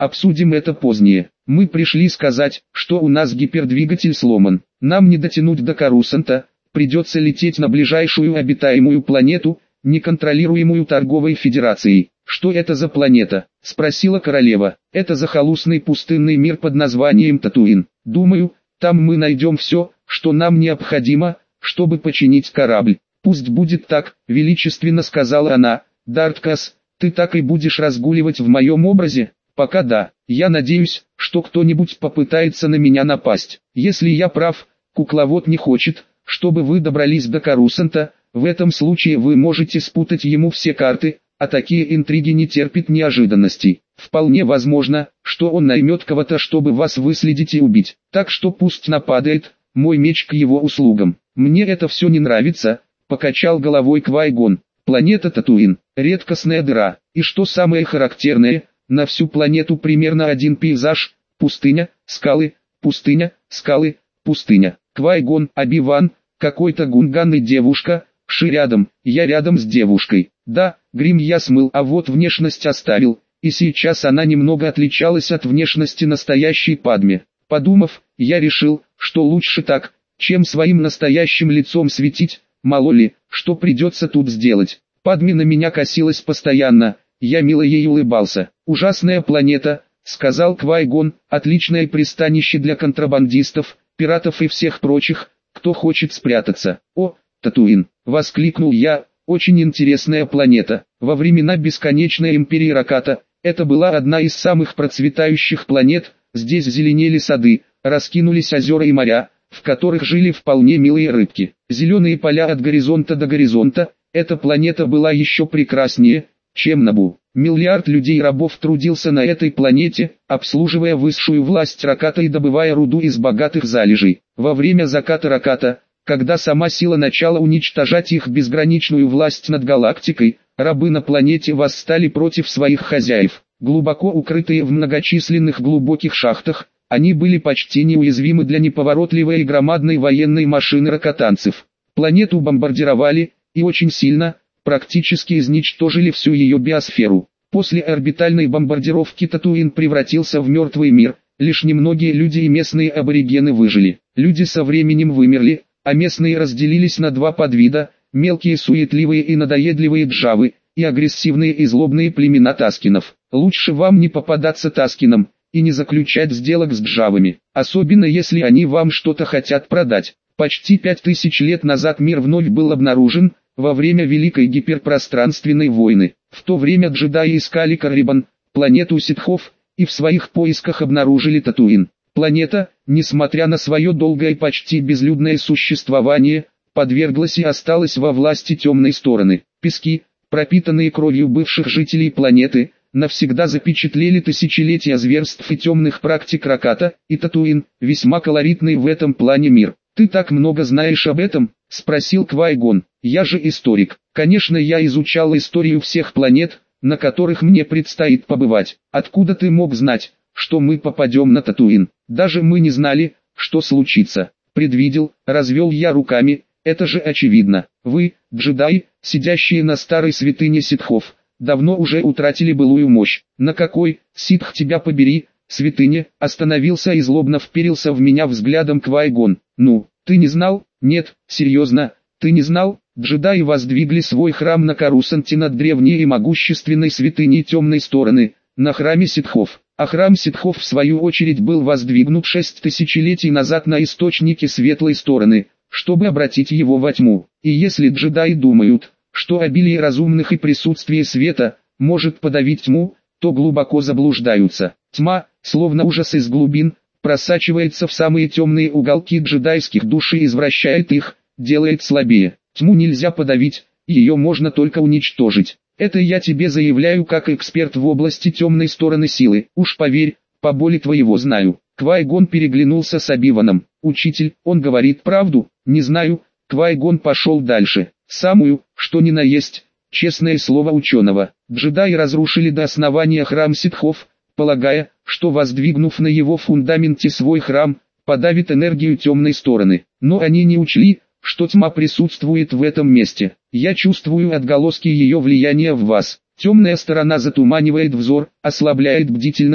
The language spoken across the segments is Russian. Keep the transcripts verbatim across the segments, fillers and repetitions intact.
обсудим это позднее. Мы пришли сказать, что у нас гипердвигатель сломан. Нам не дотянуть до Корусанта, придется лететь на ближайшую обитаемую планету, неконтролируемую торговой федерацией. Что это за планета? Спросила королева. Это захолустный пустынный мир под названием Татуин. Думаю, там мы найдем все, что нам необходимо, чтобы починить корабль. Пусть будет так, величественно сказала она. Дарткас, ты так и будешь разгуливать в моем образе? Пока да. Я надеюсь, что кто-нибудь попытается на меня напасть. Если я прав, кукловод не хочет, чтобы вы добрались до Корусанта. В этом случае вы можете спутать ему все карты, а такие интриги не терпят неожиданностей. Вполне возможно, что он наймет кого-то, чтобы вас выследить и убить. Так что пусть нападает, мой меч к его услугам. Мне это все не нравится, покачал головой Квай-Гон. Планета Татуин, редкостная дыра. И что самое характерное, на всю планету примерно один пейзаж: пустыня, скалы, пустыня, скалы, пустыня. Квай-Гон, Оби-Ван, какой-то Гунган и девушка. Ши рядом, я рядом с девушкой. Да, грим я смыл, а вот внешность оставил, и сейчас она немного отличалась от внешности настоящей Падме. Подумав, я решил, что лучше так, чем своим настоящим лицом светить, мало ли, что придется тут сделать. Падме на меня косилась постоянно, я мило ей улыбался. «Ужасная планета», — сказал Квай-Гон, — «отличное пристанище для контрабандистов, пиратов и всех прочих, кто хочет спрятаться». «О, Татуин!» — воскликнул я, — «очень интересная планета. Во времена бесконечной империи Раката, это была одна из самых процветающих планет, здесь зеленели сады, раскинулись озера и моря, в которых жили вполне милые рыбки. Зеленые поля от горизонта до горизонта, эта планета была еще прекраснее, чем Набу. Миллиард людей-рабов трудился на этой планете, обслуживая высшую власть Раката и добывая руду из богатых залежей. Во время заката Раката, когда сама сила начала уничтожать их безграничную власть над галактикой, рабы на планете восстали против своих хозяев. Глубоко укрытые в многочисленных глубоких шахтах, они были почти неуязвимы для неповоротливой и громадной военной машины ракатанцев. Планету бомбардировали, и очень сильно, практически изничтожили всю ее биосферу. После орбитальной бомбардировки Татуин превратился в мертвый мир, лишь немногие люди и местные аборигены выжили. Люди со временем вымерли, а местные разделились на два подвида: мелкие суетливые и надоедливые джавы, и агрессивные и злобные племена таскинов. Лучше вам не попадаться таскинам, и не заключать сделок с джавами, особенно если они вам что-то хотят продать. Почти пять тысяч лет назад мир вновь был обнаружен, во время Великой гиперпространственной войны. В то время джедаи искали Каррибан, планету ситхов, и в своих поисках обнаружили Татуин. Планета, несмотря на свое долгое и почти безлюдное существование, подверглась и осталась во власти темной стороны. Пески, пропитанные кровью бывших жителей планеты, навсегда запечатлели тысячелетия зверств и темных практик Раката, и Татуин, весьма колоритный в этом плане мир. «Ты так много знаешь об этом?» — спросил Квай-Гон. «Я же историк. Конечно, я изучал историю всех планет, на которых мне предстоит побывать. Откуда ты мог знать, что мы попадем на Татуин? Даже мы не знали, что случится. Предвидел», — развел я руками, — «это же очевидно. Вы, джедаи, сидящие на старой святыне ситхов, давно уже утратили былую мощь. На какой, ситх тебя побери, святыне?» — остановился и злобно вперился в меня взглядом Квай-Гон. «Ну, ты не знал?» «Нет, серьезно, ты не знал?» Джедаи воздвигли свой храм на Корусанте над древней и могущественной святыней темной стороны, на храме ситхов. А храм ситхов в свою очередь был воздвигнут шесть тысячелетий назад на источнике светлой стороны, чтобы обратить его во тьму. И если джедаи думают, что обилие разумных и присутствие света может подавить тьму, то глубоко заблуждаются. Тьма, словно ужас из глубин, просачивается в самые темные уголки джедайских душ и извращает их, делает слабее. Тьму нельзя подавить, ее можно только уничтожить. Это я тебе заявляю как эксперт в области темной стороны силы. Уж поверь, по боли твоего знаю. Квай-Гон переглянулся с Оби-Ваном. «Учитель, он говорит правду?» «Не знаю». Квай-Гон пошел дальше. «Самую, что ни на есть, честное слово ученого. Джедаи разрушили до основания храм ситхов, полагая, что воздвигнув на его фундаменте свой храм, подавит энергию темной стороны. Но они не учли, что тьма присутствует в этом месте. Я чувствую отголоски ее влияния в вас. Темная сторона затуманивает взор, ослабляет бдительность,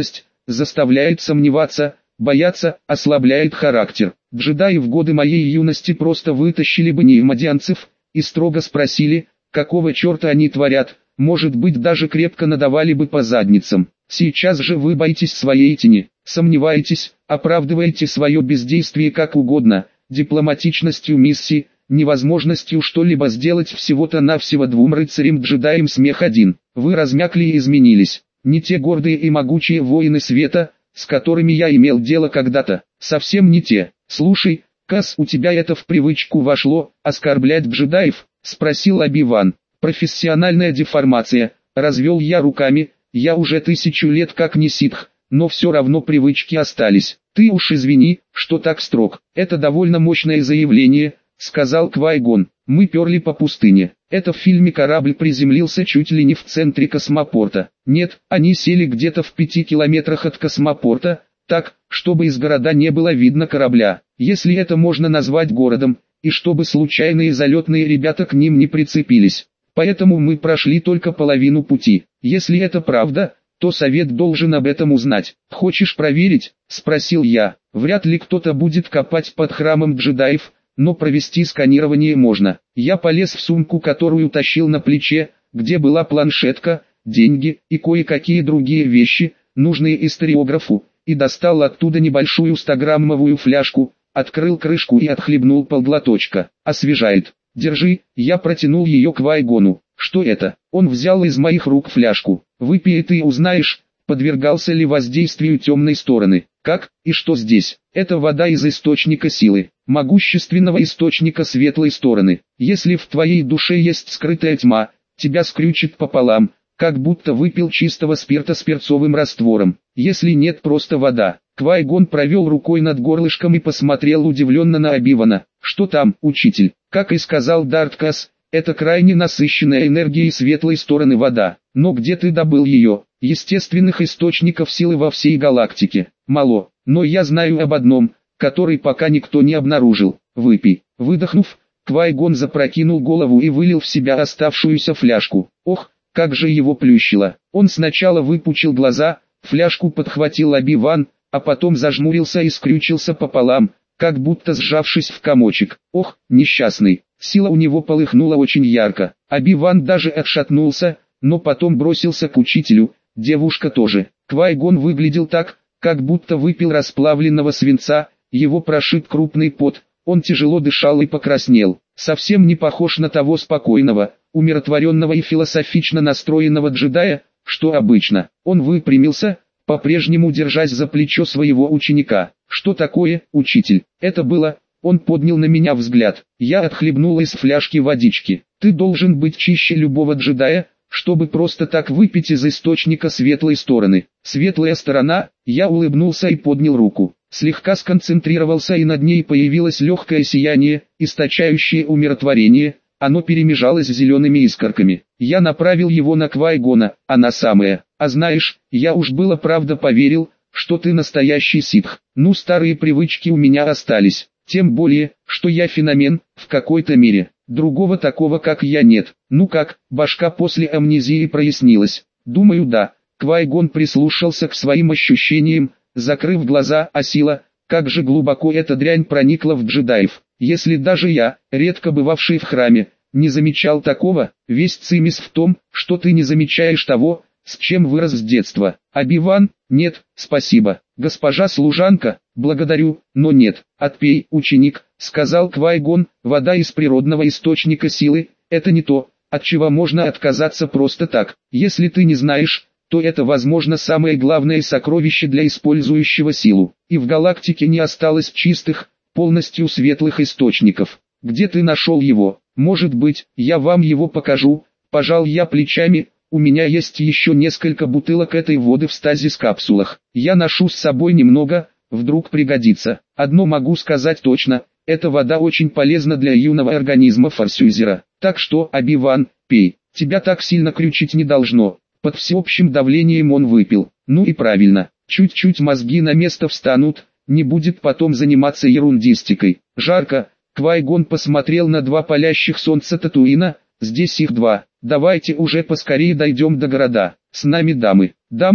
заставляет сомневаться, бояться, ослабляет характер. Джедаи в годы моей юности просто вытащили бы неимадианцев и строго спросили, какого черта они творят, может быть даже крепко надавали бы по задницам. Сейчас же вы боитесь своей тени, сомневаетесь, оправдываете свое бездействие как угодно, дипломатичностью миссии, невозможностью что-либо сделать всего-то навсего двум рыцарям-джедаям смех один. Вы размякли и изменились, не те гордые и могучие воины света, с которыми я имел дело когда-то, совсем не те. Слушай, Кас, у тебя это в привычку вошло, оскорблять джедаев? Спросил Оби-Ван. Профессиональная деформация, развел я руками, я уже тысячу лет как не ситх, но все равно привычки остались. Ты уж извини, что так строг, это довольно мощное заявление, сказал Квай-Гон. Мы перли по пустыне. Это в фильме корабль приземлился чуть ли не в центре космопорта. Нет, они сели где-то в пяти километрах от космопорта, так, чтобы из города не было видно корабля, если это можно назвать городом, и чтобы случайные залетные ребята к ним не прицепились. Поэтому мы прошли только половину пути. Если это правда, то совет должен об этом узнать. Хочешь проверить? Спросил я. Вряд ли кто-то будет копать под храмом джедаев, но провести сканирование можно. Я полез в сумку, которую тащил на плече, где была планшетка, деньги и кое-какие другие вещи, нужные историографу, и достал оттуда небольшую стограммовую фляжку, открыл крышку и отхлебнул полглоточка. Освежает. Держи, я протянул ее Квай-Гону. Что это? Он взял из моих рук фляжку. Выпей и ты узнаешь, подвергался ли воздействию темной стороны. Как и что здесь? Это вода из источника силы, могущественного источника светлой стороны. Если в твоей душе есть скрытая тьма, тебя скрючит пополам, как будто выпил чистого спирта с перцовым раствором. Если нет, просто вода. Квай-Гон провел рукой над горлышком и посмотрел удивленно на Оби-Вана. Что там, учитель? Как и сказал Дарт Кас, это крайне насыщенная энергией светлой стороны вода. Но где ты добыл ее? Естественных источников силы во всей галактике мало, но я знаю об одном, который пока никто не обнаружил. Выпей. Выдохнув, Квай-Гон запрокинул голову и вылил в себя оставшуюся фляжку. Ох, как же его плющило. Он сначала выпучил глаза, фляжку подхватил Оби-Ван, а потом зажмурился и скрючился пополам, как будто сжавшись в комочек. Ох, несчастный. Сила у него полыхнула очень ярко. Оби-Ван даже отшатнулся, но потом бросился к учителю, девушка тоже. Квай-Гон выглядел так, как будто выпил расплавленного свинца, его прошиб крупный пот, он тяжело дышал и покраснел. Совсем не похож на того спокойного, умиротворенного и философично настроенного джедая, что обычно. Он выпрямился, по-прежнему держась за плечо своего ученика. «Что такое, учитель?» «Это было...» Он поднял на меня взгляд. Я отхлебнул из фляжки водички. «Ты должен быть чище любого джедая, чтобы просто так выпить из источника светлой стороны». Светлая сторона, я улыбнулся и поднял руку. Слегка сконцентрировался, и над ней появилось легкое сияние, источающее умиротворение. Оно перемежалось с зелеными искорками. Я направил его на Квай-Гона, она самая. «А знаешь, я уж было правда поверил, что ты настоящий ситх. Ну, старые привычки у меня остались. Тем более, что я феномен, в какой-то мере. Другого такого как я нет. Ну как, башка после амнезии прояснилась?» «Думаю, да». Квай-Гон прислушался к своим ощущениям, закрыв глаза, а сила, как же глубоко эта дрянь проникла в джедаев. Если даже я, редко бывавший в храме, не замечал такого, весь цимис в том, что ты не замечаешь того, с чем вырос с детства. Оби-Ван: нет, спасибо. Госпожа служанка: благодарю, но нет. Отпей, ученик, сказал Квай-Гон, вода из природного источника силы, это не то, от чего можно отказаться просто так. Если ты не знаешь, то это, возможно, самое главное сокровище для использующего силу. И в галактике не осталось чистых, полностью светлых источников. Где ты нашел его? Может быть, я вам его покажу? Пожал я плечами. У меня есть еще несколько бутылок этой воды в стазис-капсулах. Я ношу с собой немного, вдруг пригодится. Одно могу сказать точно, эта вода очень полезна для юного организма форсюзера. Так что, Оби-Ван, пей. Тебя так сильно крючить не должно. Под всеобщим давлением он выпил. Ну и правильно, чуть-чуть мозги на место встанут, не будет потом заниматься ерундистикой. Жарко. Квай-Гон посмотрел на два палящих солнца Татуина. Здесь их два. Давайте уже поскорее дойдем до города. С нами дамы. Дама,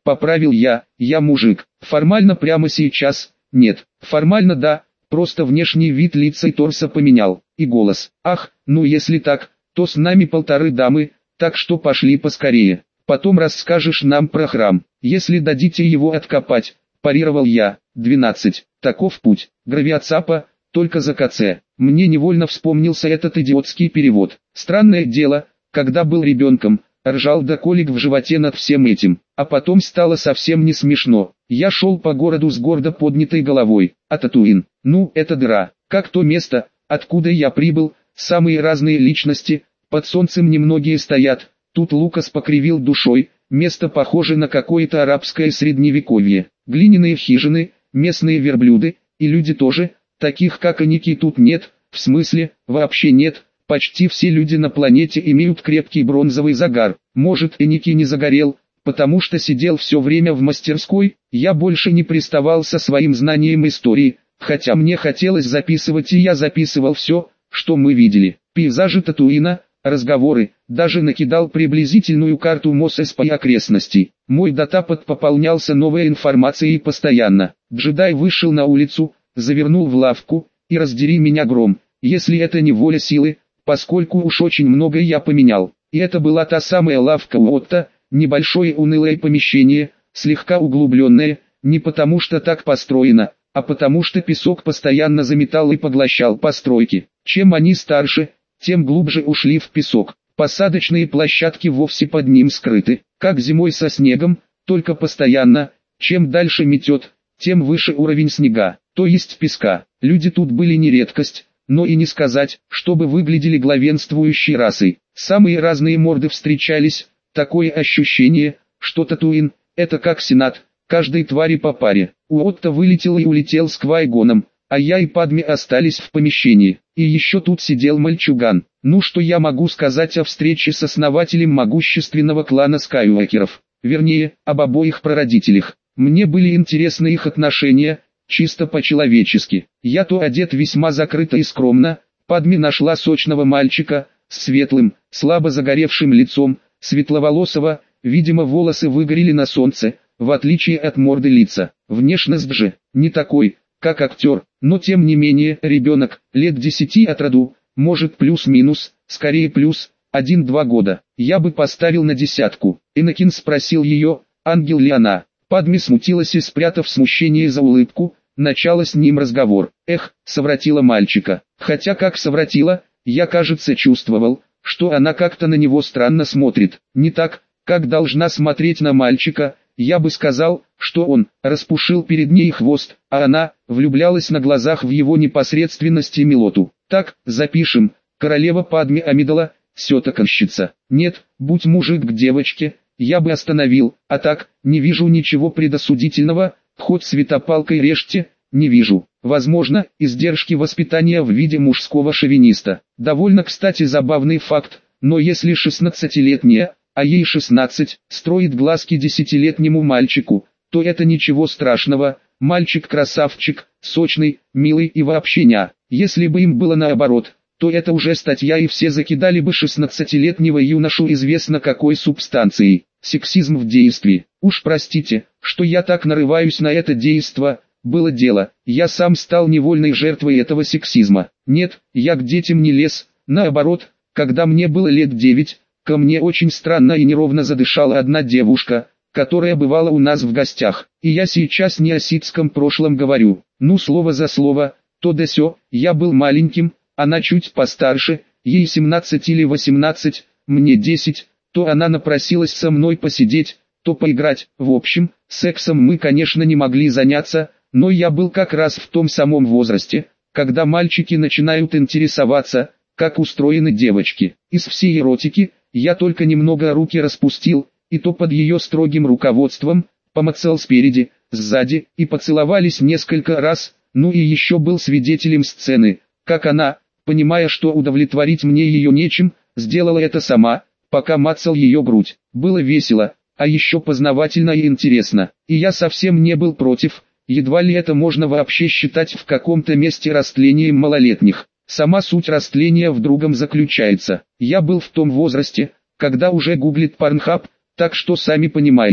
поправил я, я мужик. Формально прямо сейчас, нет, формально да, просто внешний вид лица и торса поменял, и голос. Ах, ну если так, то с нами полторы дамы, так что пошли поскорее. Потом расскажешь нам про храм, если дадите его откопать, парировал я. двенадцать. Таков путь. Гравиацапа, только за КЦ. Мне невольно вспомнился этот идиотский перевод. Странное дело, когда был ребенком, ржал до колик в животе над всем этим, а потом стало совсем не смешно. Я шел по городу с гордо поднятой головой, а Татуин, ну это дыра, как то место, откуда я прибыл, самые разные личности, под солнцем немногие стоят. Тут Лукас покривил душой, место похоже на какое-то арабское средневековье, глиняные хижины, местные верблюды, и люди тоже, таких как Эники тут нет, в смысле, вообще нет, почти все люди на планете имеют крепкий бронзовый загар, может Эники не загорел, потому что сидел все время в мастерской, я больше не приставал со своим знанием истории, хотя мне хотелось записывать и я записывал все, что мы видели, пейзажи Татуина, разговоры, даже накидал приблизительную карту Мосеспа и окрестностей. Мой датапад пополнялся новой информацией постоянно. Джедай вышел на улицу, завернул в лавку, и раздери меня гром, если это не воля силы, поскольку уж очень многое я поменял. И это была та самая лавка Уотта, небольшое унылое помещение, слегка углубленное, не потому что так построено, а потому что песок постоянно заметал и поглощал постройки. Чем они старше, тем глубже ушли в песок. Посадочные площадки вовсе под ним скрыты, как зимой со снегом, только постоянно. Чем дальше метет, тем выше уровень снега, то есть песка. Люди тут были не редкость, но и не сказать, чтобы выглядели главенствующей расой. Самые разные морды встречались, такое ощущение, что Татуин – это как Сенат, каждой твари по паре. Уотта вылетел и улетел с Квай-Гоном, а я и Падме остались в помещении. И еще тут сидел мальчуган. Ну что я могу сказать о встрече с основателем могущественного клана Скайуокеров? Вернее, об обоих прародителях. Мне были интересны их отношения, чисто по-человечески. Я то одет весьма закрыто и скромно, Падме нашла сочного мальчика, с светлым, слабо загоревшим лицом, светловолосого, видимо волосы выгорели на солнце, в отличие от морды лица. Внешность же, не такой, как актер, но тем не менее ребенок, лет десяти от роду, может плюс-минус, скорее плюс, один-два года. Я бы поставил на десятку. Энакин спросил ее, ангел ли она. Падме смутилась и, спрятав смущение за улыбку, начала с ним разговор. Эх, совратила мальчика. Хотя как совратила, я кажется чувствовал, что она как-то на него странно смотрит. Не так, как должна смотреть на мальчика. Я бы сказал, что он распушил перед ней хвост, а она влюблялась на глазах в его непосредственность и милоту. Так, запишем, королева Падме Амидала, сетоконщица. Нет, будь мужик к девочке, я бы остановил, а так, не вижу ничего предосудительного, хоть светопалкой режьте, не вижу. Возможно, издержки воспитания в виде мужского шовиниста. Довольно, кстати, забавный факт, но если шестнадцатилетняя, а ей шестнадцать, строит глазки десятилетнему мальчику, то это ничего страшного, мальчик красавчик, сочный, милый и вообще ня. Если бы им было наоборот, то это уже статья и все закидали бы шестнадцатилетнего юношу известно какой субстанцией. Сексизм в действии. Уж простите, что я так нарываюсь на это действо, было дело, я сам стал невольной жертвой этого сексизма. Нет, я к детям не лез, наоборот, когда мне было лет девять, ко мне очень странно и неровно задышала одна девушка, которая бывала у нас в гостях. И я сейчас не о ситском прошлом говорю, ну слово за слово, то да сё, я был маленьким, она чуть постарше, ей семнадцать или восемнадцать, мне десять, то она напросилась со мной посидеть, то поиграть. В общем, сексом мы конечно не могли заняться, но я был как раз в том самом возрасте, когда мальчики начинают интересоваться, как устроены девочки. Из всей эротики, я только немного руки распустил, и то под ее строгим руководством, помацал спереди, сзади, и поцеловались несколько раз, ну и еще был свидетелем сцены, как она, понимая, что удовлетворить мне ее нечем, сделала это сама, пока мацал ее грудь. Было весело, а еще познавательно и интересно, и я совсем не был против, едва ли это можно вообще считать в каком-то месте растлением малолетних. Сама суть растления в другом заключается. Я был в том возрасте, когда уже гуглит Pornhub, так что сами понимаете.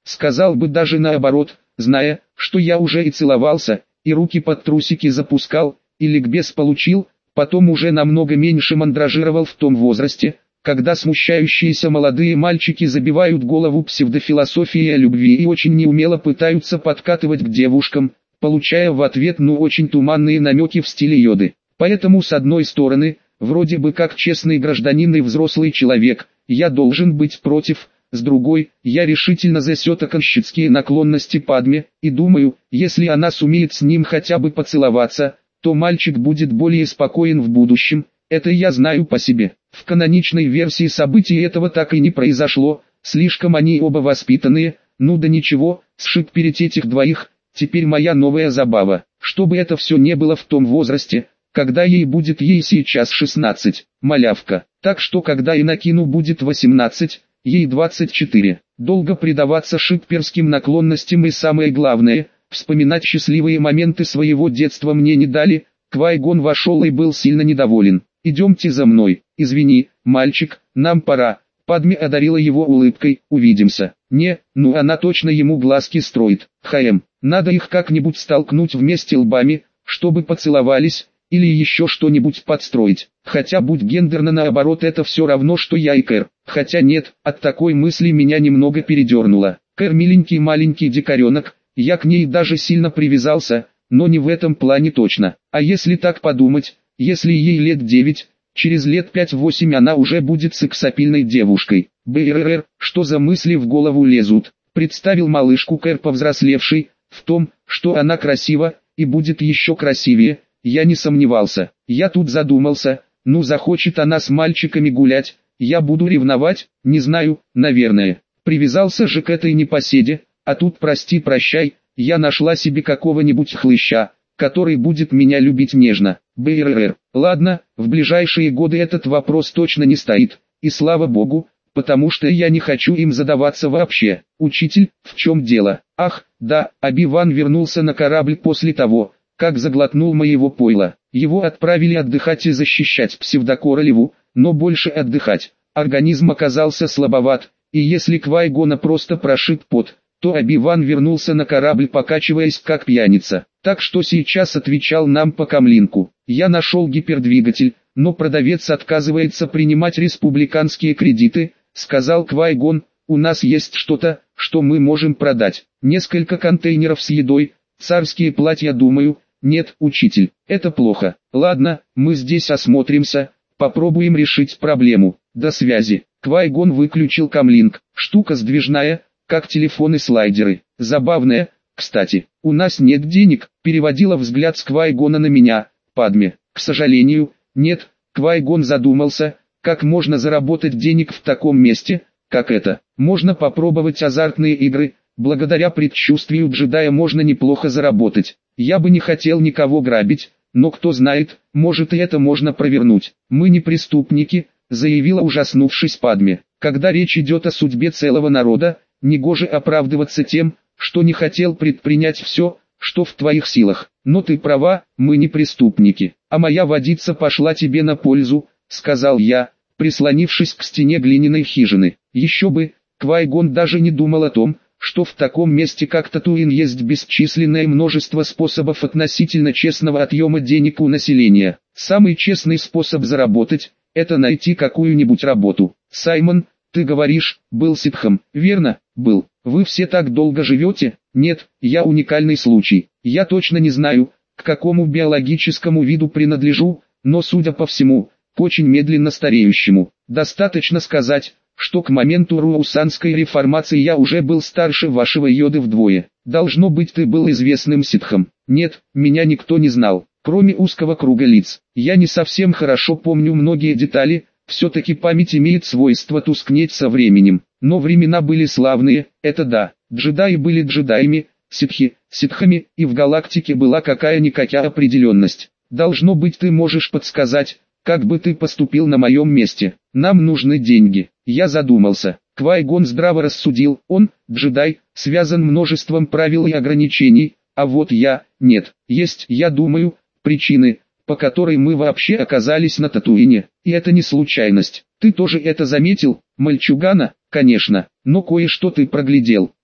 сказал бы даже наоборот, зная, что я уже и целовался, и руки под трусики запускал, и ликбез получил, потом уже намного меньше мандражировал в том возрасте, когда смущающиеся молодые мальчики забивают голову псевдофилософией о любви и очень неумело пытаются подкатывать к девушкам, получая в ответ ну очень туманные намеки в стиле Йоды. Поэтому с одной стороны, вроде бы как честный гражданин и взрослый человек, я должен быть против, с другой, я решительно за сётоконщицкие наклонности Падме, и думаю, если она сумеет с ним хотя бы поцеловаться, то мальчик будет более спокоен в будущем, это я знаю по себе. В каноничной версии событий этого так и не произошло, слишком они оба воспитанные, ну да ничего, сшиб-переть этих двоих, теперь моя новая забава, чтобы это все не было в том возрасте, когда ей будет ей сейчас шестнадцать, малявка, так что когда Иннокину будет восемнадцать, ей двадцать четыре. Долго предаваться шипперским наклонностям и самое главное, вспоминать счастливые моменты своего детства мне не дали. Квай-Гон вошел и был сильно недоволен. «Идемте за мной, извини, мальчик, нам пора». Падме одарила его улыбкой, «Увидимся». «Не, ну она точно ему глазки строит. Хаем, надо их как-нибудь столкнуть вместе лбами, чтобы поцеловались, или еще что-нибудь подстроить. Хотя будь гендерно наоборот, это все равно что я и Кэр. Хотя нет, от такой мысли меня немного передернуло. Кэр миленький маленький дикаренок, я к ней даже сильно привязался, но не в этом плане точно. А если так подумать, если ей лет девять, через лет пять-восемь она уже будет сексапильной девушкой. Бррр, что за мысли в голову лезут? Представил малышку Кэр повзрослевшей, в том, что она красива, и будет еще красивее. Я не сомневался. Я тут задумался, ну захочет она с мальчиками гулять, я буду ревновать, не знаю, наверное. Привязался же к этой непоседе, а тут прости-прощай, я нашла себе какого-нибудь хлыща, который будет меня любить нежно. Бррр. Ладно, в ближайшие годы этот вопрос точно не стоит, и слава богу, потому что я не хочу им задаваться вообще. Учитель, в чем дело? Ах, да, Оби-Ван вернулся на корабль после того, как заглотнул моего пойла. Его отправили отдыхать и защищать псевдокоролеву, но больше отдыхать. Организм оказался слабоват, и если Квай-Гона просто прошиб пот, то Оби-Ван вернулся на корабль, покачиваясь как пьяница. Так что сейчас отвечал нам по камлинку. Я нашел гипердвигатель, но продавец отказывается принимать республиканские кредиты, сказал Квай-Гон. У нас есть что-то, что мы можем продать. Несколько контейнеров с едой, царские платья, думаю. Нет, учитель, это плохо. Ладно, мы здесь осмотримся, попробуем решить проблему. До связи. Квай-Гон выключил камлинг. Штука сдвижная, как телефоны-слайдеры. Забавная, кстати. У нас нет денег, переводила взгляд с Квай-Гона на меня, Падме. К сожалению, нет. Квай-Гон задумался, как можно заработать денег в таком месте, как это. Можно попробовать азартные игры, благодаря предчувствию джедая можно неплохо заработать. Я бы не хотел никого грабить, но кто знает, может и это можно провернуть. Мы не преступники, заявила ужаснувшись Падме. Когда речь идет о судьбе целого народа, негоже оправдываться тем, что не хотел предпринять все, что в твоих силах. Но ты права, мы не преступники. А моя водица пошла тебе на пользу, сказал я, прислонившись к стене глиняной хижины. Еще бы, Квай-Гон даже не думал о том, что в таком месте как Татуин есть бесчисленное множество способов относительно честного отъема денег у населения. Самый честный способ заработать – это найти какую-нибудь работу. Саймон, ты говоришь, был ситхом, верно? Был. Вы все так долго живете? Нет, я уникальный случай. Я точно не знаю, к какому биологическому виду принадлежу, но судя по всему, к очень медленно стареющему. Достаточно сказать, что к моменту Руаусанской реформации я уже был старше вашего Йоды вдвое. Должно быть, ты был известным ситхом. Нет, меня никто не знал, кроме узкого круга лиц. Я не совсем хорошо помню многие детали, все-таки память имеет свойство тускнеть со временем. Но времена были славные, это да. Джедаи были джедаями, ситхи, ситхами, и в галактике была какая-никакая определенность. Должно быть, ты можешь подсказать, как бы ты поступил на моем месте. Нам нужны деньги. Я задумался. Квай-Гон здраво рассудил, он, джедай, связан множеством правил и ограничений, а вот я, нет. Есть, я думаю, причины, по которой мы вообще оказались на Татуине, и это не случайность. Ты тоже это заметил, мальчугана? Конечно, но кое-что ты проглядел.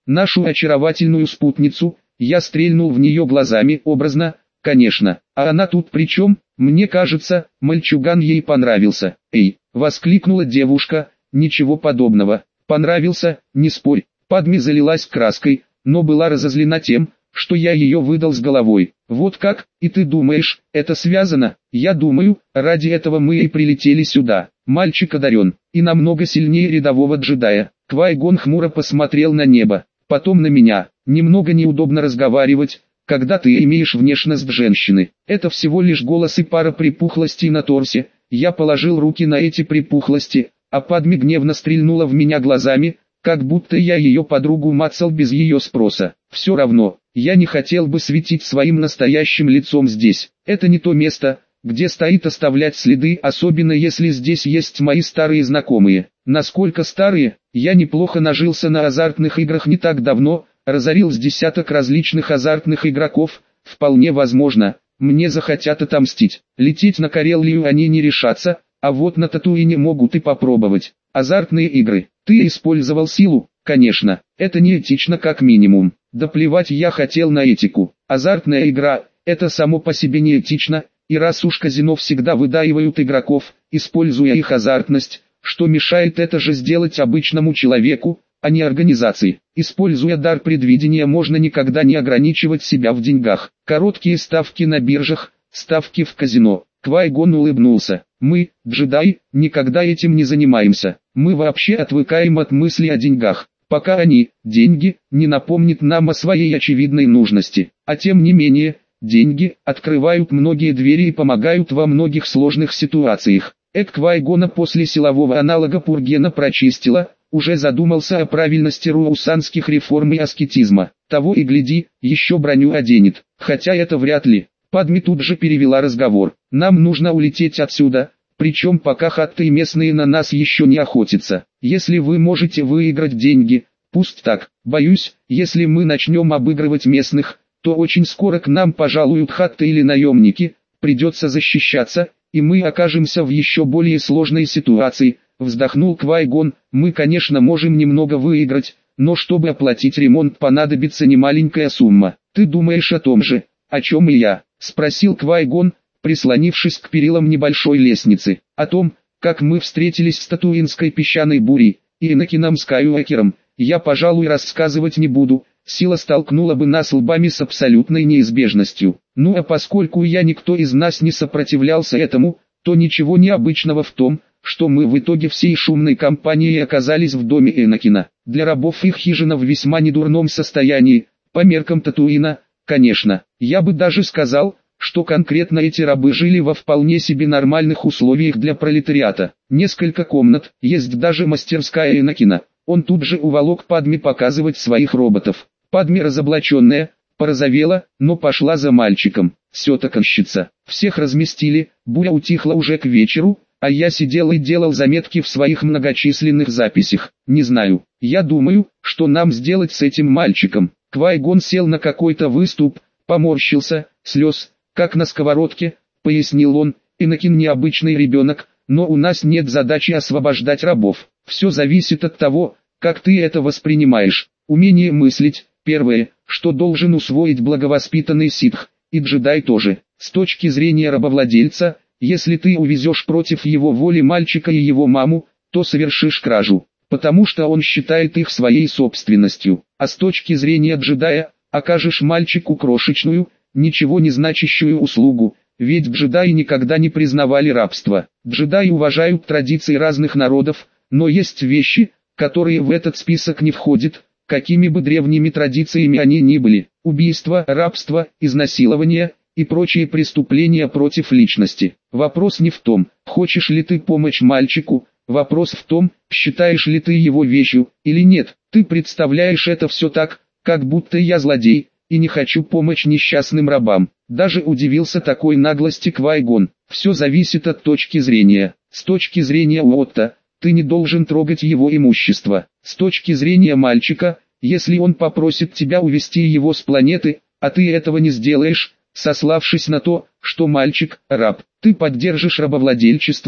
нашу очаровательную спутницу, я стрельнул в нее глазами, образно, конечно, а она тут при чем? Мне кажется, мальчуган ей понравился. Эй, воскликнула девушка, ничего подобного, понравился, не спорь. Падми залилась краской, но была разозлена тем, что я ее выдал с головой. Вот как, и ты думаешь, это связано? Я думаю, ради этого мы и прилетели сюда. Мальчик одарен, и намного сильнее рядового джедая. Квай-Гон хмуро посмотрел на небо, потом на меня. Немного неудобно разговаривать, когда ты имеешь внешность женщины. Это всего лишь голос и пара припухлостей на торсе. Я положил руки на эти припухлости, а Падми гневно стрельнула в меня глазами, как будто я ее подругу мацал без ее спроса. Все равно, я не хотел бы светить своим настоящим лицом здесь. Это не то место, где стоит оставлять следы, особенно если здесь есть мои старые знакомые. Насколько старые? Я неплохо нажился на азартных играх не так давно, разорил с десяток различных азартных игроков, вполне возможно, мне захотят отомстить. Лететь на Карелию они не решатся, а вот на Татуине могут и попробовать. Азартные игры. Ты использовал силу? Конечно, это неэтично как минимум. Да плевать я хотел на этику. Азартная игра, это само по себе неэтично, и раз уж казино всегда выдаивают игроков, используя их азартность, что мешает это же сделать обычному человеку, а не организации. Используя дар предвидения, можно никогда не ограничивать себя в деньгах. Короткие ставки на биржах, ставки в казино. Квай-Гон улыбнулся. Мы, джедаи, никогда этим не занимаемся. Мы вообще отвыкаем от мысли о деньгах, пока они, деньги, не напомнят нам о своей очевидной нужности. А тем не менее, деньги открывают многие двери и помогают во многих сложных ситуациях. Эк Квай-Гона после силового аналога Пургена прочистила, уже задумался о правильности руаусанских реформ и аскетизма. Того и гляди, еще броню оденет, хотя это вряд ли. Падми тут же перевела разговор. Нам нужно улететь отсюда, причем пока хатты и местные на нас еще не охотятся. Если вы можете выиграть деньги, пусть так. Боюсь, если мы начнем обыгрывать местных, то очень скоро к нам пожалуют хатты или наемники, придется защищаться, и мы окажемся в еще более сложной ситуации. Вздохнул Квай-Гон, мы конечно можем немного выиграть, но чтобы оплатить ремонт понадобится немаленькая сумма. Ты думаешь о том же, о чем и я? Спросил Квай-Гон, прислонившись к перилам небольшой лестницы. О том, как мы встретились с Татуинской песчаной бурей, и Энакином Скайуокером, я пожалуй рассказывать не буду, сила столкнула бы нас лбами с абсолютной неизбежностью. Ну а поскольку я никто из нас не сопротивлялся этому, то ничего необычного в том, что мы в итоге всей шумной компанией оказались в доме Энакина. Для рабов их хижина в весьма недурном состоянии, по меркам Татуина, конечно. Я бы даже сказал, что конкретно эти рабы жили во вполне себе нормальных условиях для пролетариата. Несколько комнат, есть даже мастерская Энакина. Он тут же уволок Падми показывать своих роботов. Падми разоблаченная, порозовела, но пошла за мальчиком. Все таканщица. Всех разместили, буря утихла уже к вечеру, а я сидел и делал заметки в своих многочисленных записях. Не знаю, я думаю, что нам сделать с этим мальчиком. Квай-Гон сел на какой-то выступ, поморщился, слез, как на сковородке, пояснил он. Энакин необычный ребенок, но у нас нет задачи освобождать рабов. Все зависит от того, как ты это воспринимаешь. Умение мыслить, первое, что должен усвоить благовоспитанный ситх, и джедай тоже. С точки зрения рабовладельца, если ты увезешь против его воли мальчика и его маму, то совершишь кражу, потому что он считает их своей собственностью. А с точки зрения джедая, окажешь мальчику крошечную, ничего не значащую услугу, ведь джедаи никогда не признавали рабство. Джедаи уважают традиции разных народов, но есть вещи, которые в этот список не входят, какими бы древними традициями они ни были. Убийство, рабство, изнасилование и прочие преступления против личности. Вопрос не в том, хочешь ли ты помочь мальчику, вопрос в том, считаешь ли ты его вещью или нет. Ты представляешь это все так, как будто я злодей, и не хочу помочь несчастным рабам. Даже удивился такой наглости Квай-Гон. Все зависит от точки зрения. С точки зрения Уотта, ты не должен трогать его имущество. С точки зрения мальчика, если он попросит тебя увести его с планеты, а ты этого не сделаешь, сославшись на то, что мальчик – раб, ты поддержишь рабовладельчество,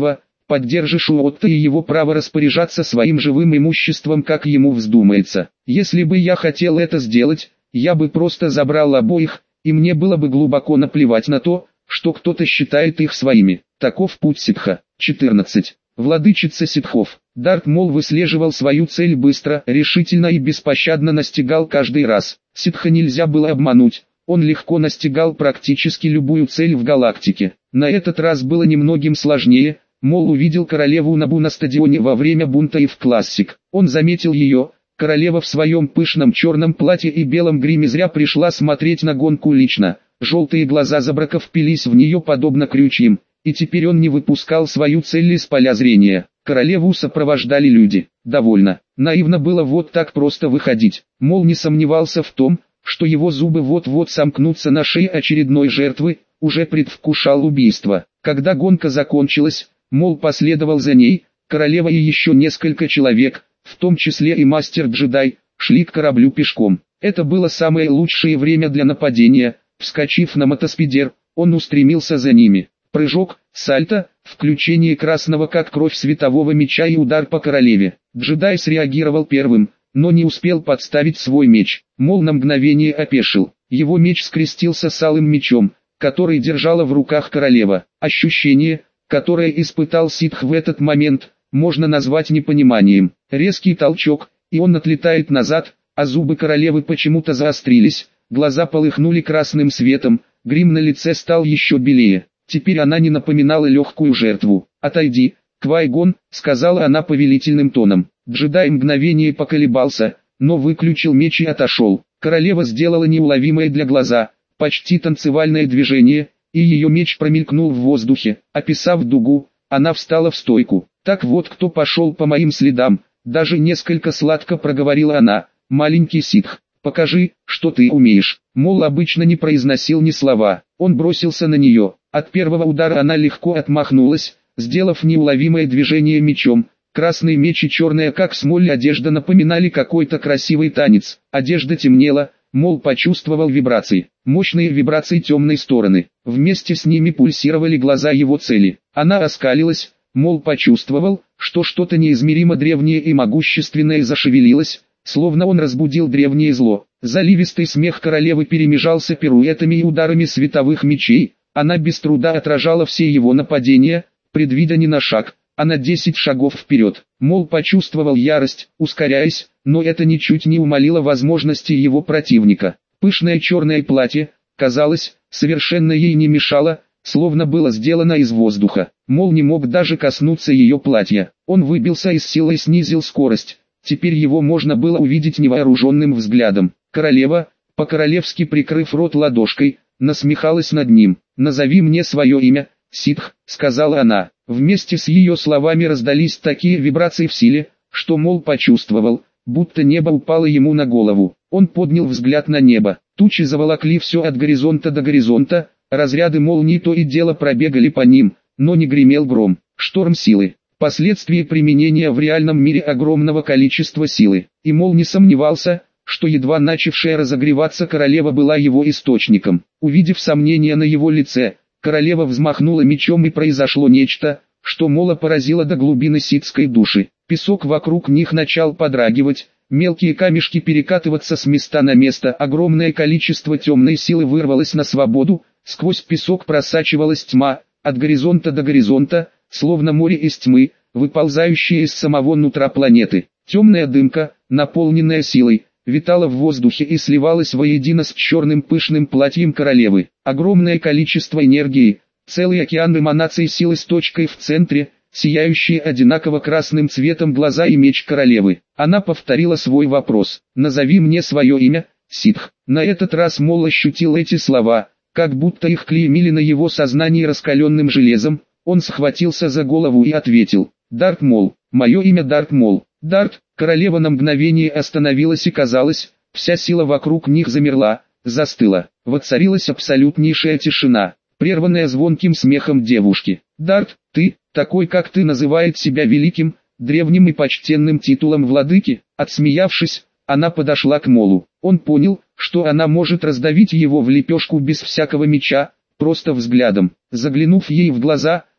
поддержишь у Отто и его право распоряжаться своим живым имуществом, как ему вздумается. Если бы я хотел это сделать, я бы просто забрал обоих, и мне было бы глубоко наплевать на то, что кто-то считает их своими. Таков путь ситха. четырнадцать. Владычица ситхов. Дарт Мол выслеживал свою цель быстро, решительно и беспощадно настигал каждый раз. Ситха нельзя было обмануть, он легко настигал практически любую цель в галактике. На этот раз было немногим сложнее. Мол увидел королеву Набу на стадионе во время бунта Ив Классик. Он заметил ее. Королева в своем пышном черном платье и белом гриме зря пришла смотреть на гонку лично. Желтые глаза Забрака впились в нее подобно крючьям, и теперь он не выпускал свою цель из поля зрения. Королеву сопровождали люди. Довольно. Наивно было вот так просто выходить. Мол не сомневался в том, что его зубы вот-вот сомкнутся на шее очередной жертвы, уже предвкушал убийство. Когда гонка закончилась, Мол последовал за ней, королева и еще несколько человек, в том числе и мастер-джедай, шли к кораблю пешком. Это было самое лучшее время для нападения. Вскочив на мотоспидер, он устремился за ними. Прыжок, сальто, включение красного как кровь светового меча и удар по королеве. Джедай среагировал первым, но не успел подставить свой меч. Мол на мгновение опешил. Его меч скрестился с алым мечом, который держала в руках королева. Ощущение, которое испытал ситх в этот момент, можно назвать непониманием. Резкий толчок, и он отлетает назад, а зубы королевы почему-то заострились, глаза полыхнули красным светом, грим на лице стал еще белее. Теперь она не напоминала легкую жертву. «Отойди, Квай-Гон», — сказала она повелительным тоном. Джедай мгновение поколебался, но выключил меч и отошел. Королева сделала неуловимое для глаза, почти танцевальное движение, и ее меч промелькнул в воздухе. Описав дугу, она встала в стойку. «Так вот кто пошел по моим следам», — даже несколько сладко проговорила она. «Маленький ситх, покажи, что ты умеешь». Мол обычно не произносил ни слова. Он бросился на нее. От первого удара она легко отмахнулась, сделав неуловимое движение мечом. Красный меч и черная как смоль одежда напоминали какой-то красивый танец. Одежда темнела, Мол почувствовал вибрации. Мощные вибрации темной стороны. Вместе с ними пульсировали глаза его цели. Она оскалилась. Мол почувствовал, что что-то неизмеримо древнее и могущественное зашевелилось, словно он разбудил древнее зло. Заливистый смех королевы перемежался пируэтами и ударами световых мечей. Она без труда отражала все его нападения, предвидя не на шаг, а на десять шагов вперед. Мол почувствовал ярость, ускоряясь, но это ничуть не умалило возможности его противника. Пышное черное платье, казалось, совершенно ей не мешало, словно было сделано из воздуха. Мол не мог даже коснуться ее платья. Он выбился из силы и снизил скорость. Теперь его можно было увидеть невооруженным взглядом. Королева, по-королевски прикрыв рот ладошкой, насмехалась над ним. «Назови мне свое имя, ситх», — сказала она. Вместе с ее словами раздались такие вибрации в силе, что Мол почувствовал, будто небо упало ему на голову. Он поднял взгляд на небо. Тучи заволокли все от горизонта до горизонта, разряды молний то и дело пробегали по ним, но не гремел гром. Шторм силы. Последствия применения в реальном мире огромного количества силы. И Мол не сомневался, что едва начавшая разогреваться королева была его источником. Увидев сомнение на его лице, королева взмахнула мечом и произошло нечто, что Мола поразило до глубины ситской души. Песок вокруг них начал подрагивать, мелкие камешки перекатываться с места на место. Огромное количество темной силы вырвалось на свободу, сквозь песок просачивалась тьма, от горизонта до горизонта, словно море из тьмы, выползающее из самого нутра планеты. Темная дымка, наполненная силой, витала в воздухе и сливалась воедино с черным пышным платьем королевы. Огромное количество энергии, целый океан эманаций силы с точкой в центре, сияющие одинаково красным цветом глаза и меч королевы. Она повторила свой вопрос: «Назови мне свое имя, ситх». На этот раз Мол ощутил эти слова, как будто их клеймили на его сознании раскаленным железом. Он схватился за голову и ответил: «Дарт Мол, мое имя Дарт Мол». Дарт, королева на мгновение остановилась и казалось, вся сила вокруг них замерла, застыла. Воцарилась абсолютнейшая тишина, прерванная звонким смехом девушки. «Дарт, ты, такой как ты, называет себя великим, древним и почтенным титулом владыки?» Отсмеявшись, она подошла к Молу. Он понял, что она может раздавить его в лепешку без всякого меча, просто взглядом. Заглянув ей в глаза,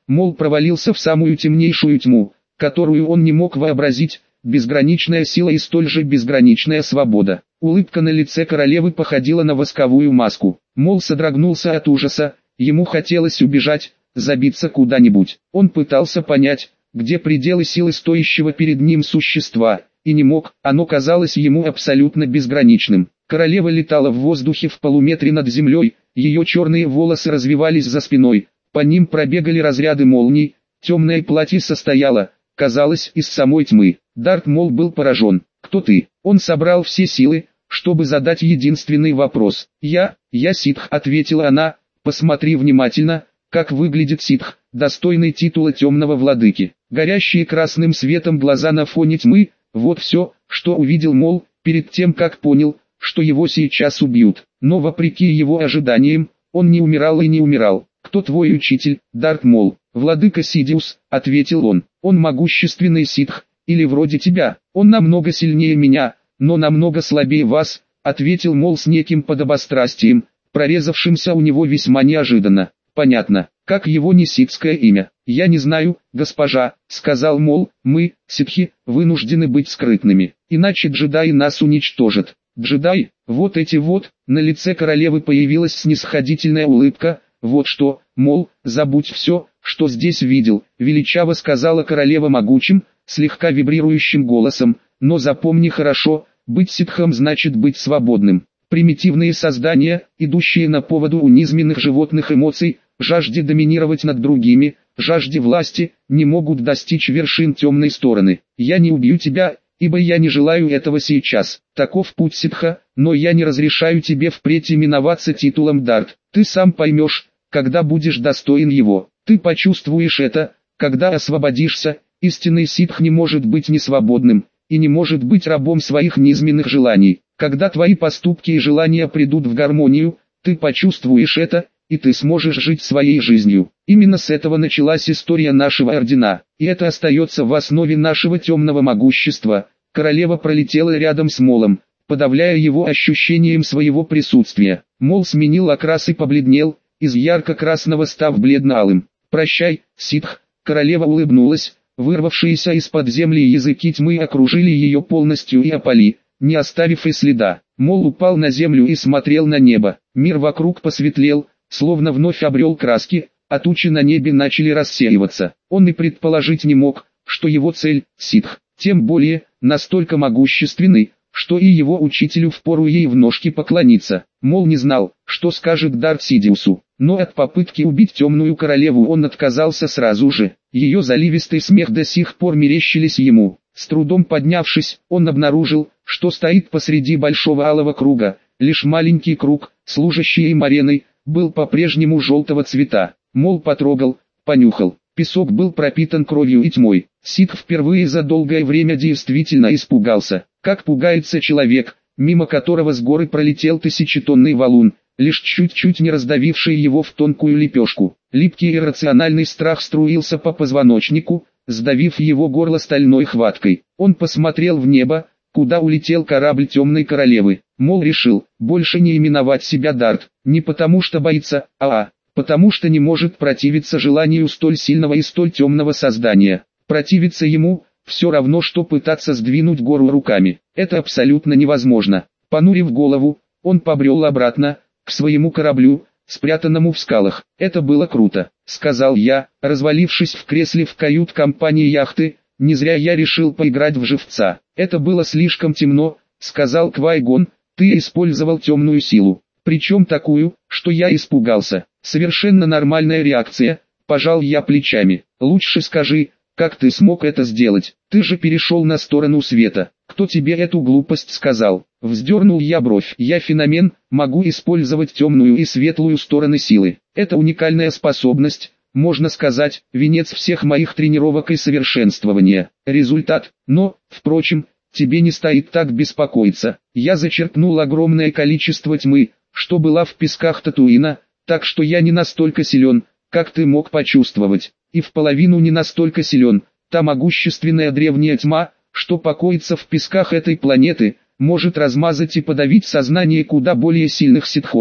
Мол провалился в самую темнейшую тьму, которую он не мог вообразить, безграничная сила и столь же безграничная свобода. Улыбка на лице королевы походила на восковую маску. Мол содрогнулся от ужаса, ему хотелось убежать, забиться куда-нибудь. Он пытался понять, где пределы силы стоящего перед ним существа, и не мог, оно казалось ему абсолютно безграничным. Королева летала в воздухе в полуметре над землей, ее черные волосы развивались за спиной, по ним пробегали разряды молний, темное платье состояло, казалось, из самой тьмы. Дарт Мол был поражен. «Кто ты?» Он собрал все силы, чтобы задать единственный вопрос. «Я, я ситх», — ответила она. «Посмотри внимательно, как выглядит ситх, достойный титула темного владыки». Горящие красным светом глаза на фоне тьмы, вот все, что увидел Мол, перед тем как понял, что его сейчас убьют. Но вопреки его ожиданиям, он не умирал и не умирал. «Кто твой учитель, Дарт Мол?» «Владыка Сидиус», — ответил он. «Он могущественный ситх, или вроде тебя. Он намного сильнее меня, но намного слабее вас», — ответил Мол с неким подобострастием, прорезавшимся у него весьма неожиданно. «Понятно, как его неситское имя?» «Я не знаю, госпожа», — сказал Мол. «Мы, ситхи, вынуждены быть скрытными, иначе джедаи нас уничтожат». «Джедай, вот эти вот», — на лице королевы появилась снисходительная улыбка. «Вот что, Мол, забудь все, что здесь видел», — величаво сказала королева могучим, слегка вибрирующим голосом. «Но запомни хорошо, быть ситхом значит быть свободным. Примитивные создания, идущие на поводу у низменных животных эмоций, жажде доминировать над другими, жажде власти, не могут достичь вершин темной стороны. Я не убью тебя, ибо я не желаю этого сейчас. Таков путь ситха, но я не разрешаю тебе впредь именоваться титулом Дарт. Ты сам поймешь, когда будешь достоин его. Ты почувствуешь это, когда освободишься. Истинный ситх не может быть несвободным, и не может быть рабом своих низменных желаний. Когда твои поступки и желания придут в гармонию, ты почувствуешь это, и ты сможешь жить своей жизнью. Именно с этого началась история нашего ордена, и это остается в основе нашего темного могущества». Королева пролетела рядом с Молом, подавляя его ощущением своего присутствия. Мол сменил окрас и побледнел, из ярко-красного став бледно-алым. «Прощай, ситх», — королева улыбнулась. Вырвавшиеся из-под земли языки тьмы окружили ее полностью и опали, не оставив и следа. Мол упал на землю и смотрел на небо. Мир вокруг посветлел, словно вновь обрел краски, а тучи на небе начали рассеиваться. Он и предположить не мог, что его цель — ситх, тем более, настолько могущественный, что и его учителю впору ей в ножки поклониться. Мол не знал, что скажет Дарт Сидиусу, но от попытки убить темную королеву он отказался сразу же. Ее заливистый смех до сих пор мерещились ему. С трудом поднявшись, он обнаружил, что стоит посреди большого алого круга. Лишь маленький круг, служащий им ареной, был по-прежнему желтого цвета. Мол потрогал, понюхал. Песок был пропитан кровью и тьмой. Ситх впервые за долгое время действительно испугался. Как пугается человек, мимо которого с горы пролетел тысячетонный валун, лишь чуть-чуть не раздавивший его в тонкую лепешку. Липкий иррациональный страх струился по позвоночнику, сдавив его горло стальной хваткой. Он посмотрел в небо, куда улетел корабль темной королевы. Мол решил, больше не именовать себя Дарт, не потому что боится, а потому что не может противиться желанию столь сильного и столь темного создания. Противиться ему — все равно что пытаться сдвинуть гору руками. Это абсолютно невозможно. Понурив голову, он побрел обратно, к своему кораблю, спрятанному в скалах. «Это было круто», — сказал я, развалившись в кресле в кают-компании яхты. «Не зря я решил поиграть в живца. Это было слишком темно», — сказал Квай-Гон. «Ты использовал темную силу, причем такую, что я испугался». «Совершенно нормальная реакция», — пожал я плечами. «Лучше скажи, как ты смог это сделать? Ты же перешел на сторону света. Кто тебе эту глупость сказал?» Вздернул я бровь. «Я феномен, могу использовать темную и светлую стороны силы. Это уникальная способность, можно сказать, венец всех моих тренировок и совершенствования. Результат, но, впрочем, тебе не стоит так беспокоиться. Я зачерпнул огромное количество тьмы, что была в песках Татуина, так что я не настолько силен, как ты мог почувствовать, и в половину не настолько силен. Та могущественная древняя тьма, что покоится в песках этой планеты, может размазать и подавить сознание куда более сильных ситхов,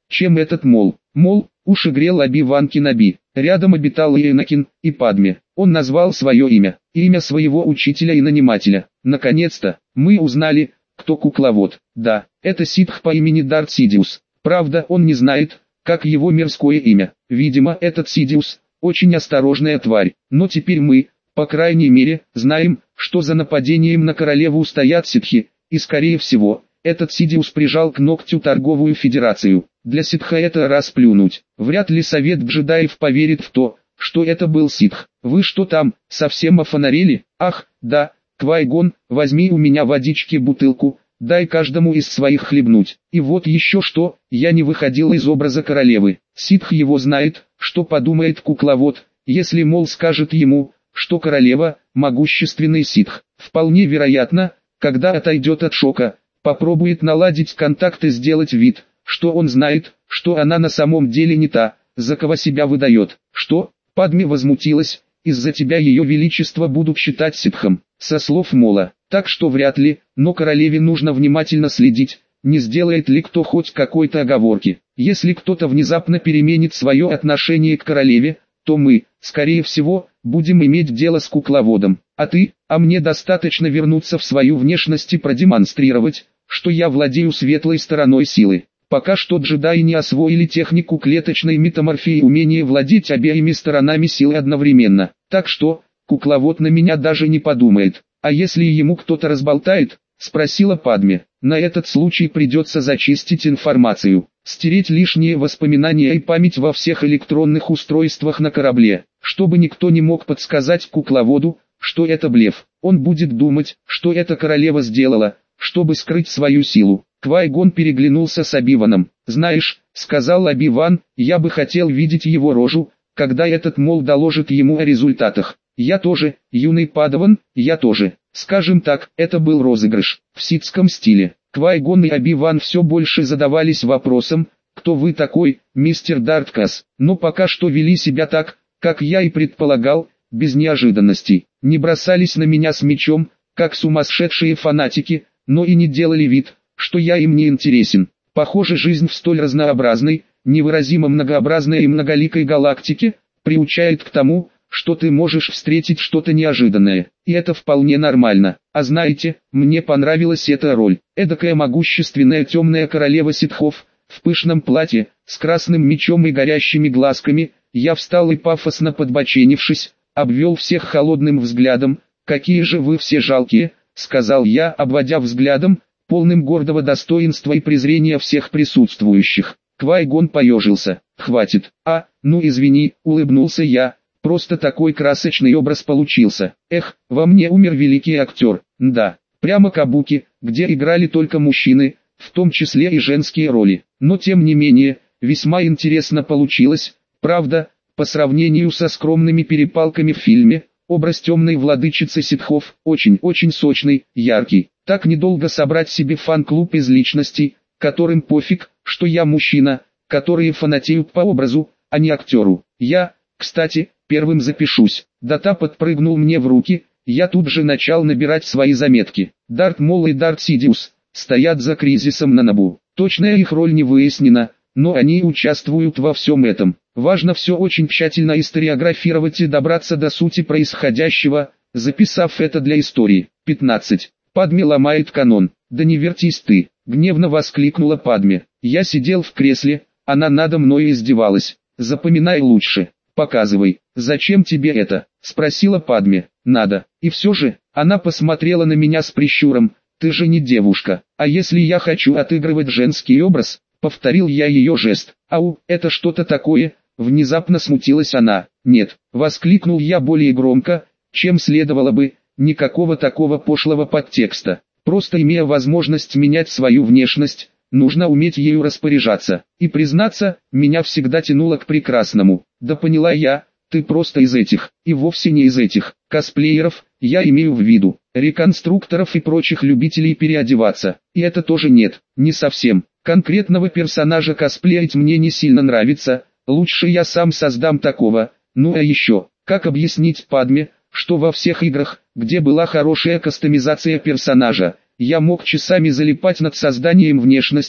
чем этот Мол. Мол, уши грел Оби-Ван Кеноби. Рядом обитал и Энакин, и Падме. Он назвал свое имя, имя своего учителя и нанимателя. Наконец-то, мы узнали, кто кукловод. Да, это ситх по имени Дарт Сидиус. Правда, он не знает, как его мирское имя. Видимо, этот Сидиус очень осторожная тварь. Но теперь мы, по крайней мере, знаем, что за нападением на королеву стоят ситхи, и скорее всего, этот Сидиус прижал к ногтю торговую федерацию. Для ситха это расплюнуть. Вряд ли совет джедаев поверит в то, что это был ситх. Вы что там, совсем офонарели? Ах, да, Квай-Гон, возьми у меня водички бутылку, дай каждому из своих хлебнуть. И вот еще что, я не выходил из образа королевы. Ситх его знает, что подумает кукловод, если Мол скажет ему, что королева – могущественный ситх. Вполне вероятно, когда отойдет от шока, попробует наладить контакт и сделать вид, что он знает, что она на самом деле не та, за кого себя выдает. Что? Падме возмутилась, из-за тебя ее величество будут считать ситхом, со слов Мола. Так что вряд ли, но королеве нужно внимательно следить, не сделает ли кто хоть какой-то оговорки. Если кто-то внезапно переменит свое отношение к королеве, то мы, скорее всего, будем иметь дело с кукловодом. А ты, а мне достаточно вернуться в свою внешность и продемонстрировать, что я владею светлой стороной силы. Пока что джедаи не освоили технику клеточной метаморфии и умение владеть обеими сторонами силы одновременно. Так что, кукловод на меня даже не подумает. А если ему кто-то разболтает? Спросила Падме. На этот случай придется зачистить информацию, стереть лишние воспоминания и память во всех электронных устройствах на корабле, чтобы никто не мог подсказать кукловоду, что это блеф. Он будет думать, что это королева сделала, чтобы скрыть свою силу. Квай-Гон переглянулся с Оби-Ваном. «Знаешь», — сказал Оби-Ван, — «я бы хотел видеть его рожу, когда этот Мол доложит ему о результатах». «Я тоже, юный Падаван, я тоже». Скажем так, это был розыгрыш, в ситском стиле. Квай-Гон и Оби-Ван все больше задавались вопросом, кто вы такой, мистер Дарткас, но пока что вели себя так, как я и предполагал, без неожиданностей. Не бросались на меня с мечом, как сумасшедшие фанатики, но и не делали вид, что я им не интересен. Похоже, жизнь в столь разнообразной, невыразимо многообразной и многоликой галактике, приучает к тому, что ты можешь встретить что-то неожиданное, и это вполне нормально. А знаете, мне понравилась эта роль. Эдакая могущественная темная королева ситхов, в пышном платье, с красным мечом и горящими глазками. Я встал и пафосно подбоченившись, обвел всех холодным взглядом. «Какие же вы все жалкие», — сказал я, обводя взглядом, полным гордого достоинства и презрения всех присутствующих. Квай-Гон поежился. «Хватит». «А, ну извини», — улыбнулся я. Просто такой красочный образ получился. Эх, во мне умер великий актер. Да, прямо кабуки, где играли только мужчины, в том числе и женские роли. Но тем не менее, весьма интересно получилось. Правда, по сравнению со скромными перепалками в фильме, образ темной владычицы ситхов очень-очень сочный, яркий. Так недолго собрать себе фан-клуб из личностей, которым пофиг, что я мужчина, которые фанатеют по образу, а не актеру. Я, кстати, первым запишусь. Дата подпрыгнул мне в руки, я тут же начал набирать свои заметки. Дарт Мол и Дарт Сидиус стоят за кризисом на Набу. Точная их роль не выяснена, но они участвуют во всем этом. Важно все очень тщательно историографировать и добраться до сути происходящего, записав это для истории. пятнадцать. Падме ломает канон. «Да не вертись ты!» — гневно воскликнула Падме. Я сидел в кресле, она надо мной издевалась. «Запоминай лучше. Показывай, зачем тебе это?» — спросила Падме. «Надо». И все же, она посмотрела на меня с прищуром. «Ты же не девушка. А если я хочу отыгрывать женский образ?» Повторил я ее жест. «Ау, это что-то такое?» Внезапно смутилась она. «Нет», — воскликнул я более громко, чем следовало бы, никакого такого пошлого подтекста. Просто имея возможность менять свою внешность, нужно уметь ею распоряжаться. И признаться, меня всегда тянуло к прекрасному. Да поняла я, ты просто из этих, и вовсе не из этих, косплееров, я имею в виду, реконструкторов и прочих любителей переодеваться. И это тоже нет, не совсем. Конкретного персонажа косплеить мне не сильно нравится, лучше я сам создам такого. Ну а еще, как объяснить Падме, что во всех играх, где была хорошая кастомизация персонажа, я мог часами залипать над созданием внешности,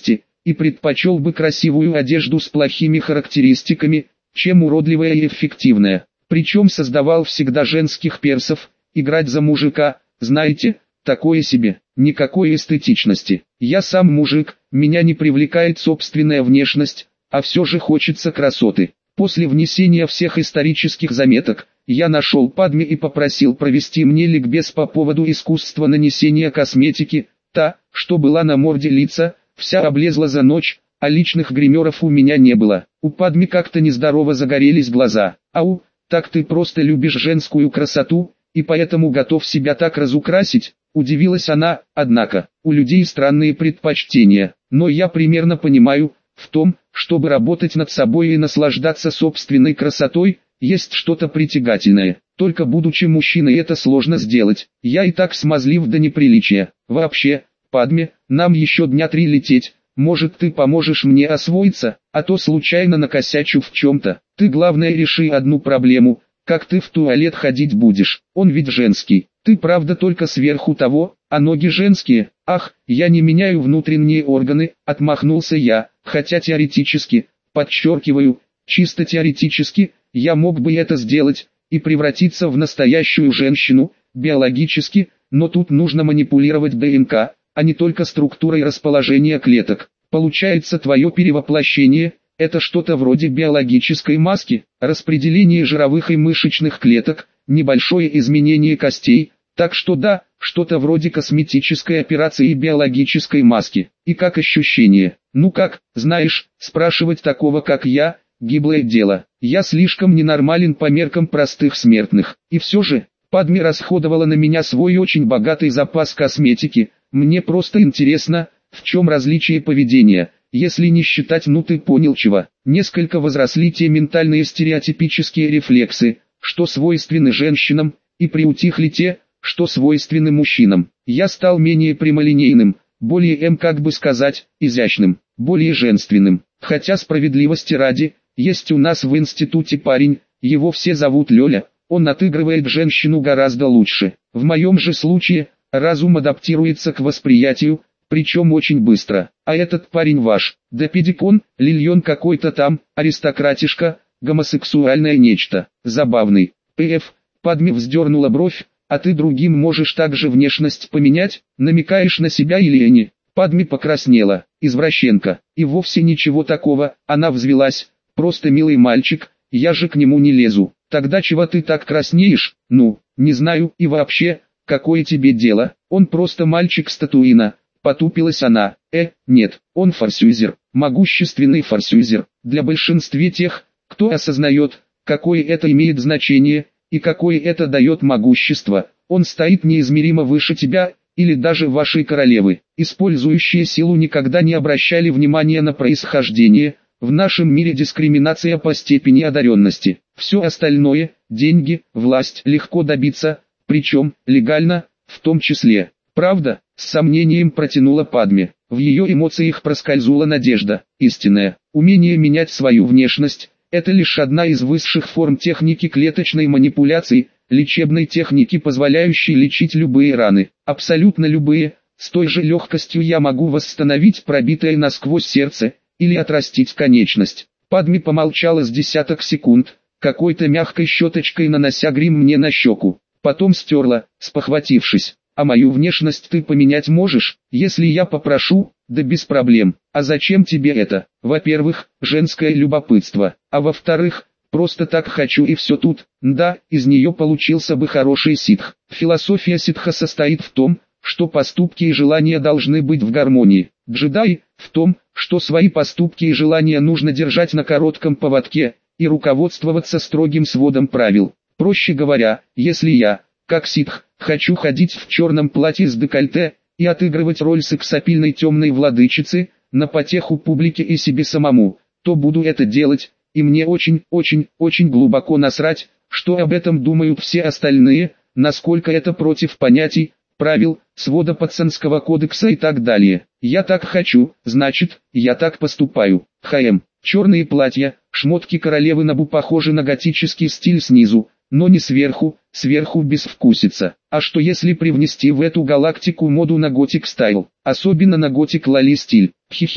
и предпочел бы красивую одежду с плохими характеристиками, чем уродливая и эффективная. Причем создавал всегда женских персов, играть за мужика, знаете, такое себе, никакой эстетичности. Я сам мужик, меня не привлекает собственная внешность, а все же хочется красоты. После внесения всех исторических заметок, я нашел Падме и попросил провести мне ликбез по поводу искусства нанесения косметики. Та, что была на морде лица, вся облезла за ночь, а личных гримеров у меня не было. У Падме как-то нездорово загорелись глаза. Ау, так ты просто любишь женскую красоту, и поэтому готов себя так разукрасить? Удивилась она. Однако, у людей странные предпочтения, но я примерно понимаю, в том, чтобы работать над собой и наслаждаться собственной красотой, есть что-то притягательное. Только будучи мужчиной это сложно сделать. Я и так смазлив до неприличия. Вообще, Падме, нам еще дня три лететь. Может, ты поможешь мне освоиться, а то случайно накосячу в чем-то. Ты главное реши одну проблему, как ты в туалет ходить будешь. Он ведь женский. Ты правда только сверху того, а ноги женские. Ах, я не меняю внутренние органы, отмахнулся я, хотя теоретически, подчеркиваю, чисто теоретически, я мог бы это сделать, и превратиться в настоящую женщину, биологически, но тут нужно манипулировать ДНК, а не только структурой расположения клеток. Получается, твое перевоплощение – это что-то вроде биологической маски, распределение жировых и мышечных клеток, небольшое изменение костей, так что да, что-то вроде косметической операции и биологической маски. И как ощущение? Ну как, знаешь, спрашивать такого как я – гиблое дело. Я слишком ненормален по меркам простых смертных. И все же, Падме расходовала на меня свой очень богатый запас косметики. Мне просто интересно, в чем различие поведения, если не считать, ну ты понял чего. Несколько возросли те ментальные стереотипические рефлексы, что свойственны женщинам, и приутихли те, что свойственны мужчинам. Я стал менее прямолинейным, более, эм, как бы сказать, изящным, более женственным. Хотя справедливости ради, есть у нас в институте парень, его все зовут Лёля, он отыгрывает женщину гораздо лучше. В моем же случае, разум адаптируется к восприятию, причем очень быстро. А этот парень ваш, да педикон, Лильон какой-то там, аристократишка, гомосексуальное нечто, забавный. Пф, Падме вздернула бровь, а ты другим можешь также внешность поменять, намекаешь на себя или не? Падме покраснела, извращенка, и вовсе ничего такого, она взвилась, просто милый мальчик, я же к нему не лезу. Тогда чего ты так краснеешь? Ну, не знаю, и вообще, какое тебе дело, он просто мальчик-статуина, потупилась она. Э, нет, он форсюзер, могущественный форсюзер, для большинства тех, кто осознает, какое это имеет значение, и какое это дает могущество, он стоит неизмеримо выше тебя, или даже вашей королевы. Использующие силу никогда не обращали внимания на происхождение, в нашем мире дискриминация по степени одаренности. Все остальное, деньги, власть, легко добиться, причем, легально, в том числе. Правда, с сомнением протянула Падме. В ее эмоциях проскользнула надежда. Истинное умение менять свою внешность – это лишь одна из высших форм техники клеточной манипуляции, лечебной техники, позволяющей лечить любые раны. Абсолютно любые. С той же легкостью я могу восстановить пробитое насквозь сердце, или отрастить конечность. Падме помолчала с десяток секунд, какой-то мягкой щеточкой нанося грим мне на щеку. Потом стерла, спохватившись. А мою внешность ты поменять можешь, если я попрошу? Да без проблем. А зачем тебе это? Во-первых, женское любопытство, а во-вторых, просто так хочу и все тут. Да, из нее получился бы хороший ситх. Философия ситха состоит в том, что поступки и желания должны быть в гармонии. Джедай в том, что свои поступки и желания нужно держать на коротком поводке и руководствоваться строгим сводом правил. Проще говоря, если я, как ситх, хочу ходить в черном платье с декольте и отыгрывать роль сексапильной темной владычицы, на потеху публике и себе самому, то буду это делать, и мне очень-очень-очень глубоко насрать, что об этом думают все остальные, насколько это против понятий, правил, свода пацанского кодекса и так далее. Я так хочу, значит, я так поступаю. ХМ. Черные платья, шмотки королевы Набу похожи на готический стиль снизу, но не сверху, сверху безвкусица. А что если привнести в эту галактику моду на готик стайл, особенно на готик лали стиль? Хихе,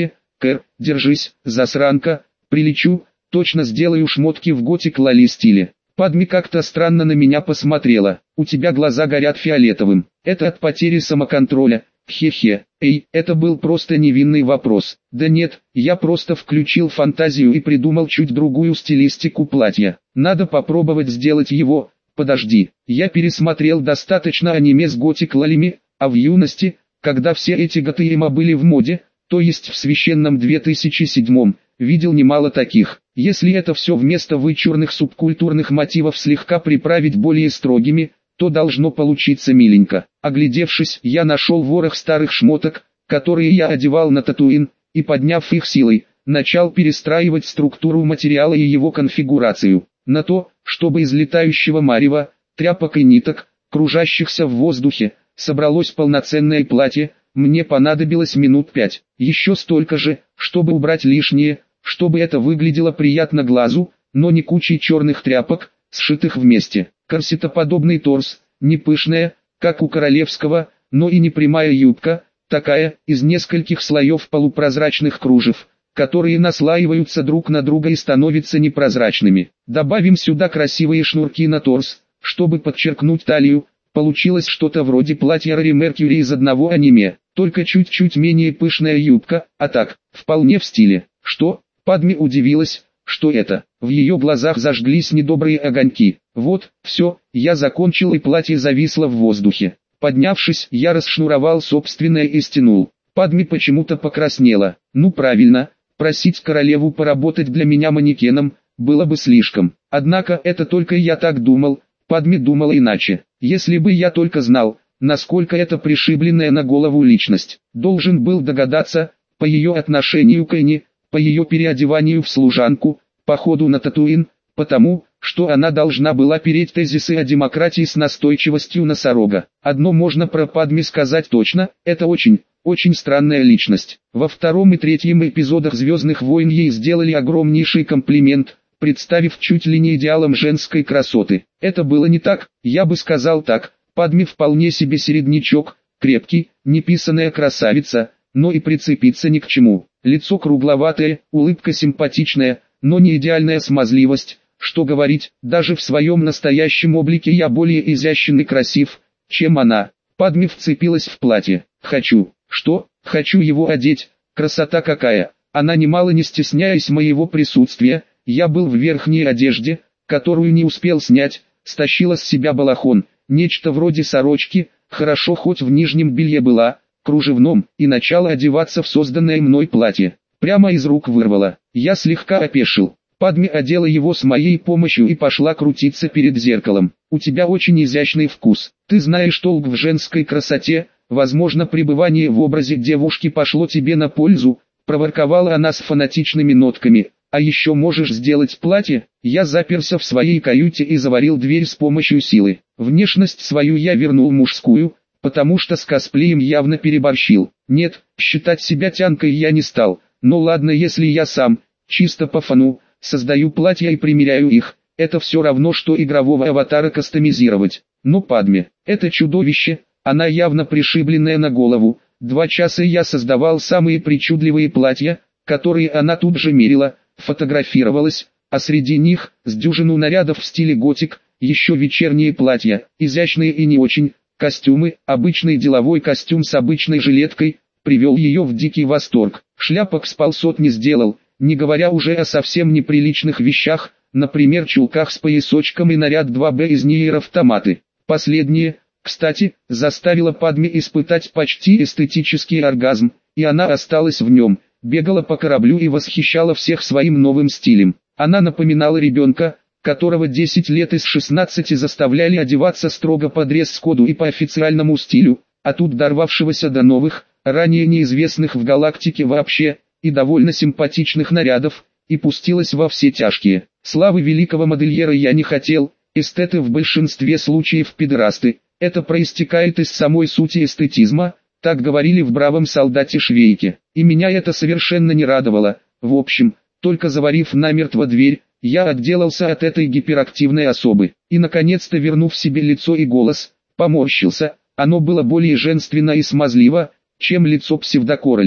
Кэр, держись, засранка, прилечу, точно сделаю шмотки в готик лали стиле. Падми как-то странно на меня посмотрела. У тебя глаза горят фиолетовым. Это от потери самоконтроля. Хе-хе. Эй, это был просто невинный вопрос. Да нет, я просто включил фантазию и придумал чуть другую стилистику платья. Надо попробовать сделать его. Подожди, я пересмотрел достаточно аниме с готик лалями, а в юности, когда все эти готиема были в моде, то есть в священном две тысячи седьмом, видел немало таких. Если это все вместо вычурных субкультурных мотивов слегка приправить более строгими, то должно получиться миленько. Оглядевшись, я нашел ворох старых шмоток, которые я одевал на Татуин, и подняв их силой, начал перестраивать структуру материала и его конфигурацию. На то, чтобы из летающего марева, тряпок и ниток, кружащихся в воздухе, собралось полноценное платье, мне понадобилось минут пять. Еще столько же, чтобы убрать лишнее, чтобы это выглядело приятно глазу, но не кучей черных тряпок, сшитых вместе. Корсетоподобный торс, не пышная, как у королевского, но и не прямая юбка, такая, из нескольких слоев полупрозрачных кружев, которые наслаиваются друг на друга и становятся непрозрачными. Добавим сюда красивые шнурки на торс, чтобы подчеркнуть талию. Получилось что-то вроде платья Рори Меркьюри из одного аниме, только чуть-чуть менее пышная юбка, а так, вполне в стиле. Что? Падми удивилась, что это. В ее глазах зажглись недобрые огоньки. Вот, все, я закончил и платье зависло в воздухе. Поднявшись, я расшнуровал собственное и стянул. Падми почему-то покраснела. Ну правильно, просить королеву поработать для меня манекеном, было бы слишком. Однако это только я так думал, Падми думала иначе. Если бы я только знал, насколько это пришибленная на голову личность, должен был догадаться, по ее отношению к Энни, по ее переодеванию в служанку, походу на Татуин, потому, что она должна была переть тезисы о демократии с настойчивостью носорога. Одно можно про Падми сказать точно, это очень, очень странная личность. Во втором и третьем эпизодах «Звездных войн» ей сделали огромнейший комплимент, представив чуть ли не идеалом женской красоты. Это было не так, я бы сказал так, Падми вполне себе середнячок, крепкий, неписаная красавица, но и прицепиться ни к чему. Лицо кругловатое, улыбка симпатичная, но не идеальная смазливость. Что говорить, даже в своем настоящем облике я более изящен и красив, чем она. Падми вцепилась в платье. Хочу, что? Хочу его одеть, красота какая. Она немало не стесняясь моего присутствия, я был в верхней одежде, которую не успел снять, стащила с себя балахон, нечто вроде сорочки, хорошо хоть в нижнем белье была, кружевном, и начала одеваться в созданное мной платье. Прямо из рук вырвала. Я слегка опешил. Падми одела его с моей помощью и пошла крутиться перед зеркалом. У тебя очень изящный вкус. Ты знаешь толк в женской красоте, возможно пребывание в образе девушки пошло тебе на пользу, проворковала она с фанатичными нотками. А еще можешь сделать платье? Я заперся в своей каюте и заварил дверь с помощью силы. Внешность свою я вернул мужскую, потому что с косплеем явно переборщил. Нет, считать себя тянкой я не стал. Но ладно, если я сам, чисто по фану, создаю платья и примеряю их, это все равно, что игрового аватара кастомизировать. Но Падми, это чудовище, она явно пришибленная на голову. Два часа я создавал самые причудливые платья, которые она тут же мерила, фотографировалась, а среди них, с дюжину нарядов в стиле готик, еще вечерние платья, изящные и не очень, костюмы, обычный деловой костюм с обычной жилеткой, привел ее в дикий восторг. Шляпок с полсот не сделал, не говоря уже о совсем неприличных вещах, например чулках с поясочком и наряд два бэ из Ниер Автоматы. Последнее, кстати, заставило Падми испытать почти эстетический оргазм, и она осталась в нем, бегала по кораблю и восхищала всех своим новым стилем. Она напоминала ребенка, которого десять лет из шестнадцати заставляли одеваться строго по дресс-коду и по официальному стилю, а тут дорвавшегося до новых, ранее неизвестных в галактике вообще, и довольно симпатичных нарядов, и пустилась во все тяжкие. Славы великого модельера я не хотел, эстеты в большинстве случаев педерасты, это проистекает из самой сути эстетизма, так говорили в «Бравом солдате Швейке», и меня это совершенно не радовало. В общем, только заварив намертво дверь, я отделался от этой гиперактивной особы, и наконец-то вернув себе лицо и голос, поморщился, оно было более женственно и смазливо, чем лицо псевдокоролевы.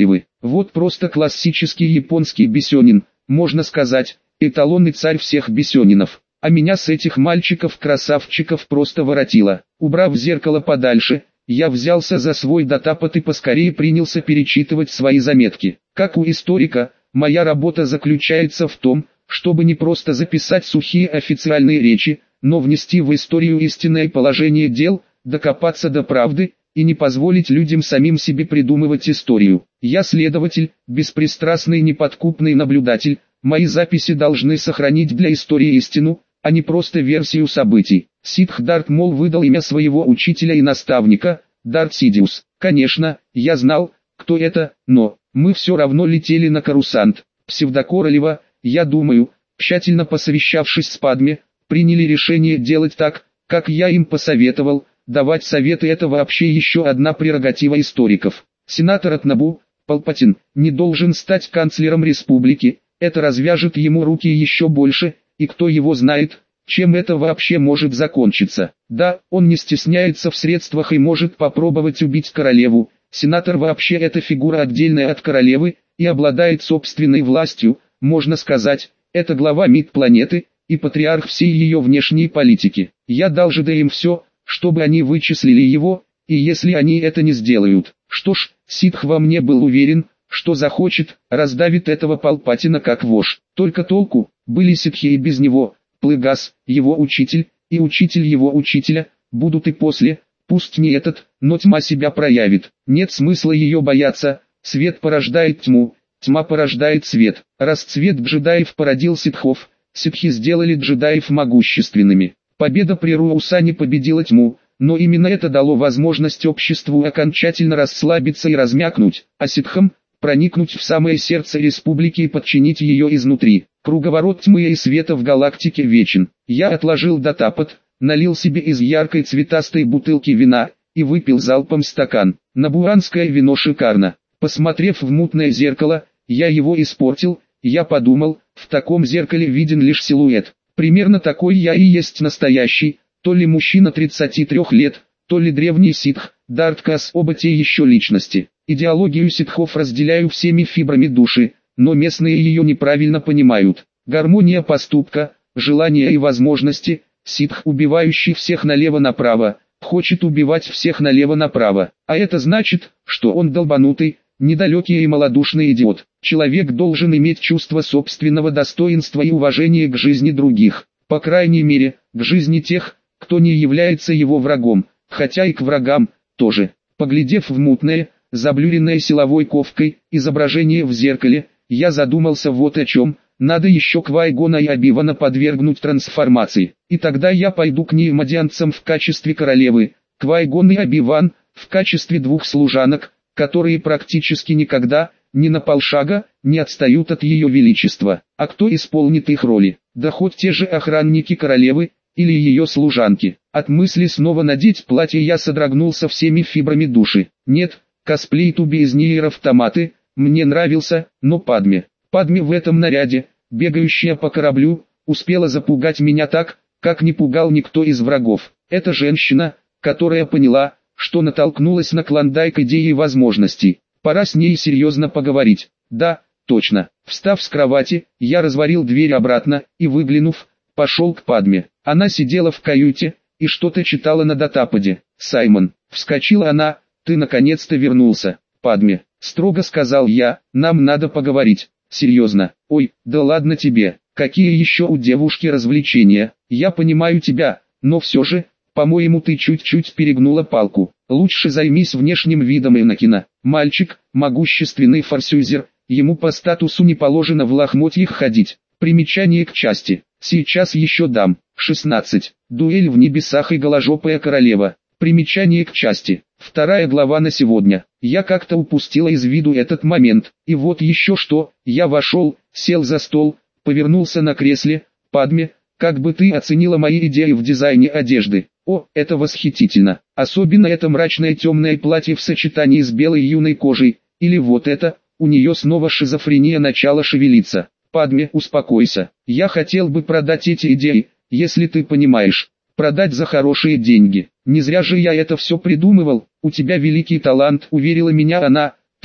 Вот просто классический японский бесенин, можно сказать, эталонный царь всех бесенинов. А меня с этих мальчиков-красавчиков просто воротило. Убрав зеркало подальше, я взялся за свой датапад и поскорее принялся перечитывать свои заметки. Как у историка, моя работа заключается в том, чтобы не просто записать сухие официальные речи, но внести в историю истинное положение дел, докопаться до правды, и не позволить людям самим себе придумывать историю. Я следователь, беспристрастный неподкупный наблюдатель, мои записи должны сохранить для истории истину, а не просто версию событий. Сиддх Дарт Мол выдал имя своего учителя и наставника, Дарт Сидиус. Конечно, я знал, кто это, но мы все равно летели на Карусант. Псевдокоролева, я думаю, тщательно посовещавшись с Падме, приняли решение делать так, как я им посоветовал. Давать советы — это вообще еще одна прерогатива историков. Сенатор от Набу, Палпатин, не должен стать канцлером республики, это развяжет ему руки еще больше, и кто его знает, чем это вообще может закончиться. Да, он не стесняется в средствах и может попробовать убить королеву. Сенатор вообще это фигура отдельная от королевы, и обладает собственной властью, можно сказать, это глава МИД планеты, и патриарх всей ее внешней политики. Я дал же им все, чтобы они вычислили его, и если они это не сделают, что ж, Сиддх во мне был уверен, что захочет, раздавит этого Палпатина как вошь. Только толку, были ситхи и без него, Плыгас, его учитель, и учитель его учителя, будут и после, пусть не этот, но тьма себя проявит. Нет смысла ее бояться, свет порождает тьму, тьма порождает свет. Расцвет джедаев породил ситхов, ситхи сделали джедаев могущественными. Победа при Руусане победила тьму, но именно это дало возможность обществу окончательно расслабиться и размякнуть, а ситхам – проникнуть в самое сердце республики и подчинить ее изнутри. Круговорот тьмы и света в галактике вечен. Я отложил датапад, налил себе из яркой цветастой бутылки вина и выпил залпом стакан. Набуанское вино шикарно. Посмотрев в мутное зеркало, я его испортил, я подумал, в таком зеркале виден лишь силуэт. Примерно такой я и есть настоящий, то ли мужчина тридцати трёх лет, то ли древний ситх, Дарт Каас, оба те еще личности. Идеологию ситхов разделяю всеми фибрами души, но местные ее неправильно понимают. Гармония поступка, желания и возможности, ситх, убивающий всех налево-направо, хочет убивать всех налево-направо, а это значит, что он долбанутый, недалекий и малодушный идиот. Человек должен иметь чувство собственного достоинства и уважения к жизни других, по крайней мере, к жизни тех, кто не является его врагом, хотя и к врагам тоже. Поглядев в мутное, заблюренное силовой ковкой, изображение в зеркале, я задумался вот о чем. Надо еще Квай-Гона и Оби-Вана подвергнуть трансформации, и тогда я пойду к неймодианцам в качестве королевы, Квай-Гон и Оби-Ван в качестве двух служанок, которые практически никогда, ни на полшага, не отстают от ее величества. А кто исполнит их роли? Да хоть те же охранники королевы, или ее служанки. От мысли снова надеть платье я содрогнулся всеми фибрами души. Нет, косплей Туби из Ниер Автоматы, мне нравился, но Падме. Падме в этом наряде, бегающая по кораблю, успела запугать меня так, как не пугал никто из врагов. Это женщина, которая поняла, что натолкнулась на Клондайк идеи и возможностей. Пора с ней серьезно поговорить. Да, точно. Встав с кровати, я разварил дверь обратно и, выглянув, пошел к Падме. Она сидела в каюте и что-то читала на датападе. «Саймон», — вскочила она, — «ты наконец-то вернулся». «Падме», — строго сказал я, — «нам надо поговорить». «Серьезно? Ой, да ладно тебе, какие еще у девушки развлечения? Я понимаю тебя, но все же, по-моему, ты чуть-чуть перегнула палку. Лучше займись внешним видом Энакина. Мальчик, могущественный форсюзер, ему по статусу не положено в лохмотьях ходить». Примечание к части. Сейчас еще дам. шестнадцать. Дуэль в небесах и голожопая королева. Примечание к части. Вторая глава на сегодня. Я как-то упустила из виду этот момент. И вот еще что. Я вошел, сел за стол, повернулся на кресле. Падме, как бы ты оценила мои идеи в дизайне одежды? О, это восхитительно. Особенно это мрачное темное платье в сочетании с белой юной кожей. Или вот это, у нее снова шизофрения начала шевелиться. Падме, успокойся. Я хотел бы продать эти идеи, если ты понимаешь. Продать за хорошие деньги. Не зря же я это все придумывал. У тебя великий талант, уверила меня она.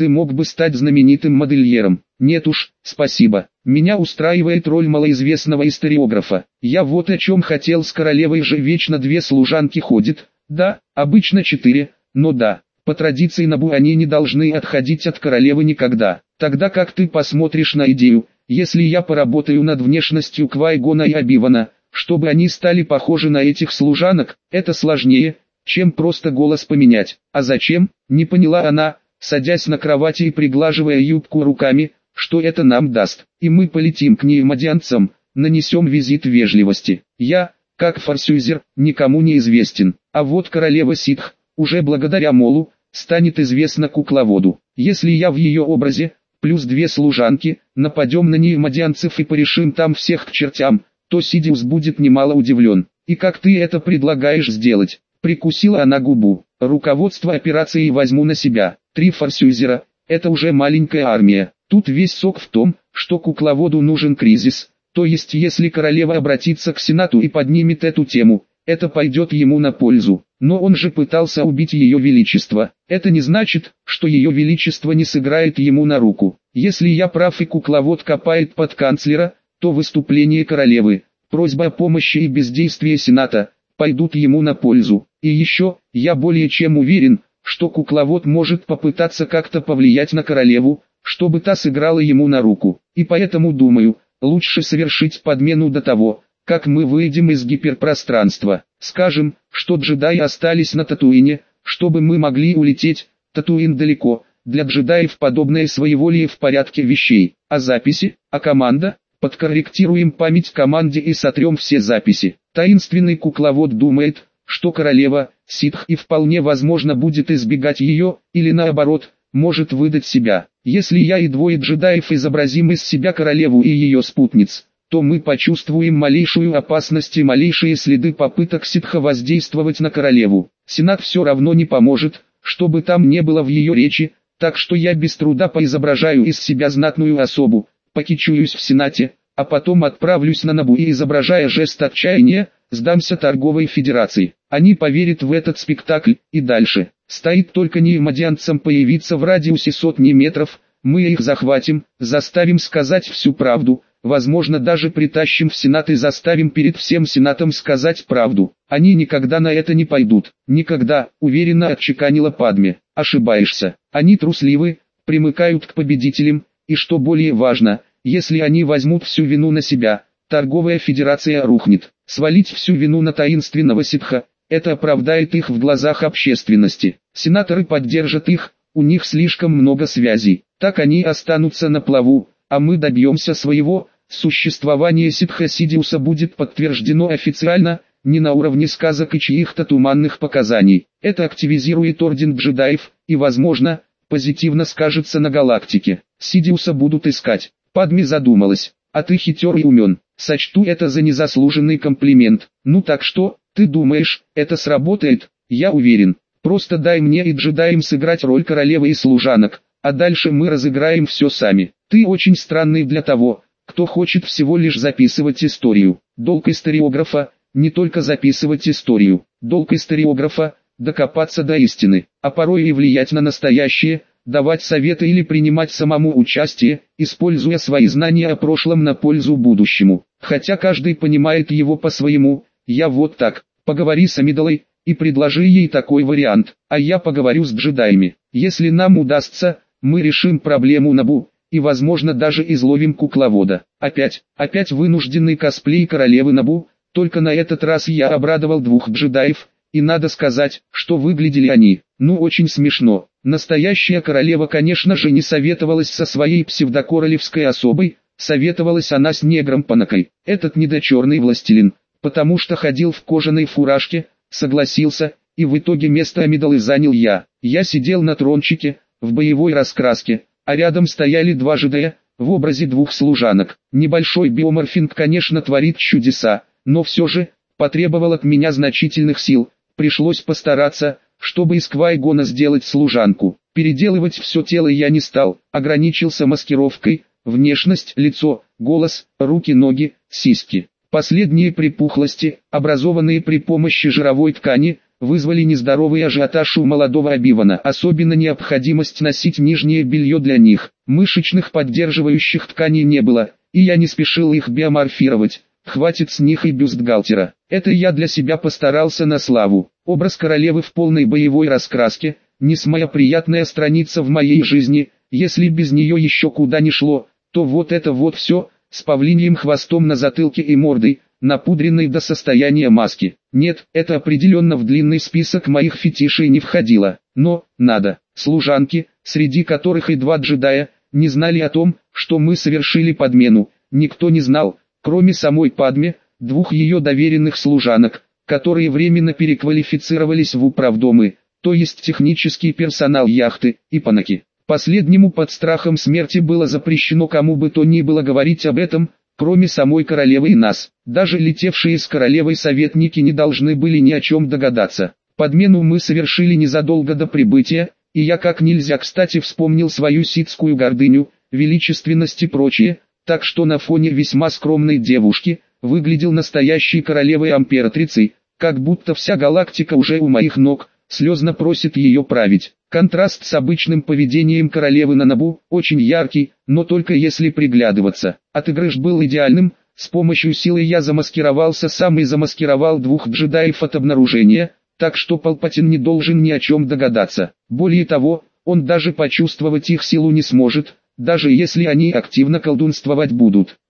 ты мог бы стать знаменитым модельером. Нет уж, спасибо. Меня устраивает роль малоизвестного историографа. Я вот о чем хотел, с королевой же вечно две служанки ходит. Да, обычно четыре, но да, по традиции Набу они не должны отходить от королевы никогда. Тогда как ты посмотришь на идею, если я поработаю над внешностью Квай-Гона и Оби-Вана, чтобы они стали похожи на этих служанок, это сложнее, чем просто голос поменять. А зачем? Не поняла она, садясь на кровати и приглаживая юбку руками, что это нам даст. И мы полетим к неимадианцам, нанесем визит вежливости. Я, как форсюзер, никому не известен. А вот королева ситх, уже благодаря Молу, станет известна кукловоду. Если я в ее образе, плюс две служанки, нападем на неимадианцев и порешим там всех к чертям, то Сидиус будет немало удивлен. И как ты это предлагаешь сделать? Прикусила она губу. Руководство операцией возьму на себя. Три форсюзера, это уже маленькая армия. Тут весь сок в том, что кукловоду нужен кризис. То есть если королева обратится к Сенату и поднимет эту тему, это пойдет ему на пользу. Но он же пытался убить ее величество. Это не значит, что ее величество не сыграет ему на руку. Если я прав и кукловод копает под канцлера, то выступление королевы, просьба о помощи и бездействие Сената пойдут ему на пользу. И еще, я более чем уверен, что кукловод может попытаться как-то повлиять на королеву, чтобы та сыграла ему на руку. И поэтому думаю, лучше совершить подмену до того, как мы выйдем из гиперпространства. Скажем, что джедаи остались на Татуине, чтобы мы могли улететь. Татуин далеко, для джедаев подобное своеволие в порядке вещей. А записи, а команда? Подкорректируем память команде и сотрем все записи. Таинственный кукловод думает, что королева, ситх, и вполне возможно будет избегать ее, или наоборот, может выдать себя. Если я и двое джедаев изобразим из себя королеву и ее спутниц, то мы почувствуем малейшую опасность и малейшие следы попыток ситха воздействовать на королеву. Сенат все равно не поможет, чтобы там не было в ее речи, так что я без труда поизображаю из себя знатную особу, покичуюсь в Сенате, а потом отправлюсь на Набу и, изображая жест отчаяния, сдамся торговой федерации. Они поверят в этот спектакль, и дальше. Стоит только неимадианцам появиться в радиусе сотни метров, мы их захватим, заставим сказать всю правду, возможно даже притащим в Сенат и заставим перед всем Сенатом сказать правду. Они никогда на это не пойдут, никогда, уверенно отчеканила Падме. Ошибаешься, они трусливы, примыкают к победителям, и что более важно, если они возьмут всю вину на себя, торговая федерация рухнет. Свалить всю вину на таинственного ситха, это оправдает их в глазах общественности. Сенаторы поддержат их, у них слишком много связей. Так они останутся на плаву, а мы добьемся своего. Существование ситха Сидиуса будет подтверждено официально, не на уровне сказок и чьих-то туманных показаний. Это активизирует Орден джедаев, и возможно, позитивно скажется на галактике. Сидиуса будут искать. Падме задумалась. А ты хитер и умен. Сочту это за незаслуженный комплимент. Ну так что, ты думаешь, это сработает? Я уверен. Просто дай мне и джедаям сыграть роль королевы и служанок, а дальше мы разыграем все сами. Ты очень странный для того, кто хочет всего лишь записывать историю. Долг историографа – не только записывать историю. Долг историографа – докопаться до истины, а порой и влиять на настоящее, давать советы или принимать самому участие, используя свои знания о прошлом на пользу будущему. Хотя каждый понимает его по-своему. Я вот так, поговори с Амидалой и предложи ей такой вариант, а я поговорю с джедаями. Если нам удастся, мы решим проблему Набу, и возможно даже изловим кукловода. Опять, опять вынужденный косплей королевы Набу, только на этот раз я обрадовал двух джедаев, и надо сказать, что выглядели они, ну очень смешно. Настоящая королева, конечно же, не советовалась со своей псевдокоролевской особой, советовалась она с негром Панакой. Этот недочерный властелин, потому что ходил в кожаной фуражке, согласился, и в итоге место Амидалы занял я. Я сидел на трончике, в боевой раскраске, а рядом стояли два джедая, в образе двух служанок. Небольшой биоморфинг, конечно, творит чудеса, но все же, потребовал от меня значительных сил, пришлось постараться, чтобы из Квай-Гона сделать служанку. Переделывать все тело я не стал, ограничился маскировкой, внешность, лицо, голос, руки, ноги, сиськи. Последние припухлости, образованные при помощи жировой ткани, вызвали нездоровый ажиотаж у молодого Обивана, особенно необходимость носить нижнее белье для них. Мышечных поддерживающих тканей не было, и я не спешил их биоморфировать. Хватит с них и бюстгальтера. Это я для себя постарался на славу. Образ королевы в полной боевой раскраске, не самая приятная страница в моей жизни, если без нее еще куда ни шло, то вот это вот все, с павлиньим хвостом на затылке и мордой, напудренной до состояния маски. Нет, это определенно в длинный список моих фетишей не входило. Но, надо, служанки, среди которых и два джедая, не знали о том, что мы совершили подмену. Никто не знал, кроме самой Падме, двух ее доверенных служанок, которые временно переквалифицировались в управдомы, то есть технический персонал яхты, и панаки. Последнему под страхом смерти было запрещено кому бы то ни было говорить об этом, кроме самой королевы и нас. Даже летевшие с королевой советники не должны были ни о чем догадаться. Подмену мы совершили незадолго до прибытия, и я как нельзя кстати вспомнил свою ситскую гордыню, величественность и прочее, так что на фоне весьма скромной девушки, выглядел настоящей королевой-императрицей, как будто вся галактика уже у моих ног, слезно просит ее править. Контраст с обычным поведением королевы на Набу, очень яркий, но только если приглядываться. Отыгрыш был идеальным, с помощью силы я замаскировался сам и замаскировал двух джедаев от обнаружения, так что Палпатин не должен ни о чем догадаться. Более того, он даже почувствовать их силу не сможет, даже если они активно колдунствовать будут.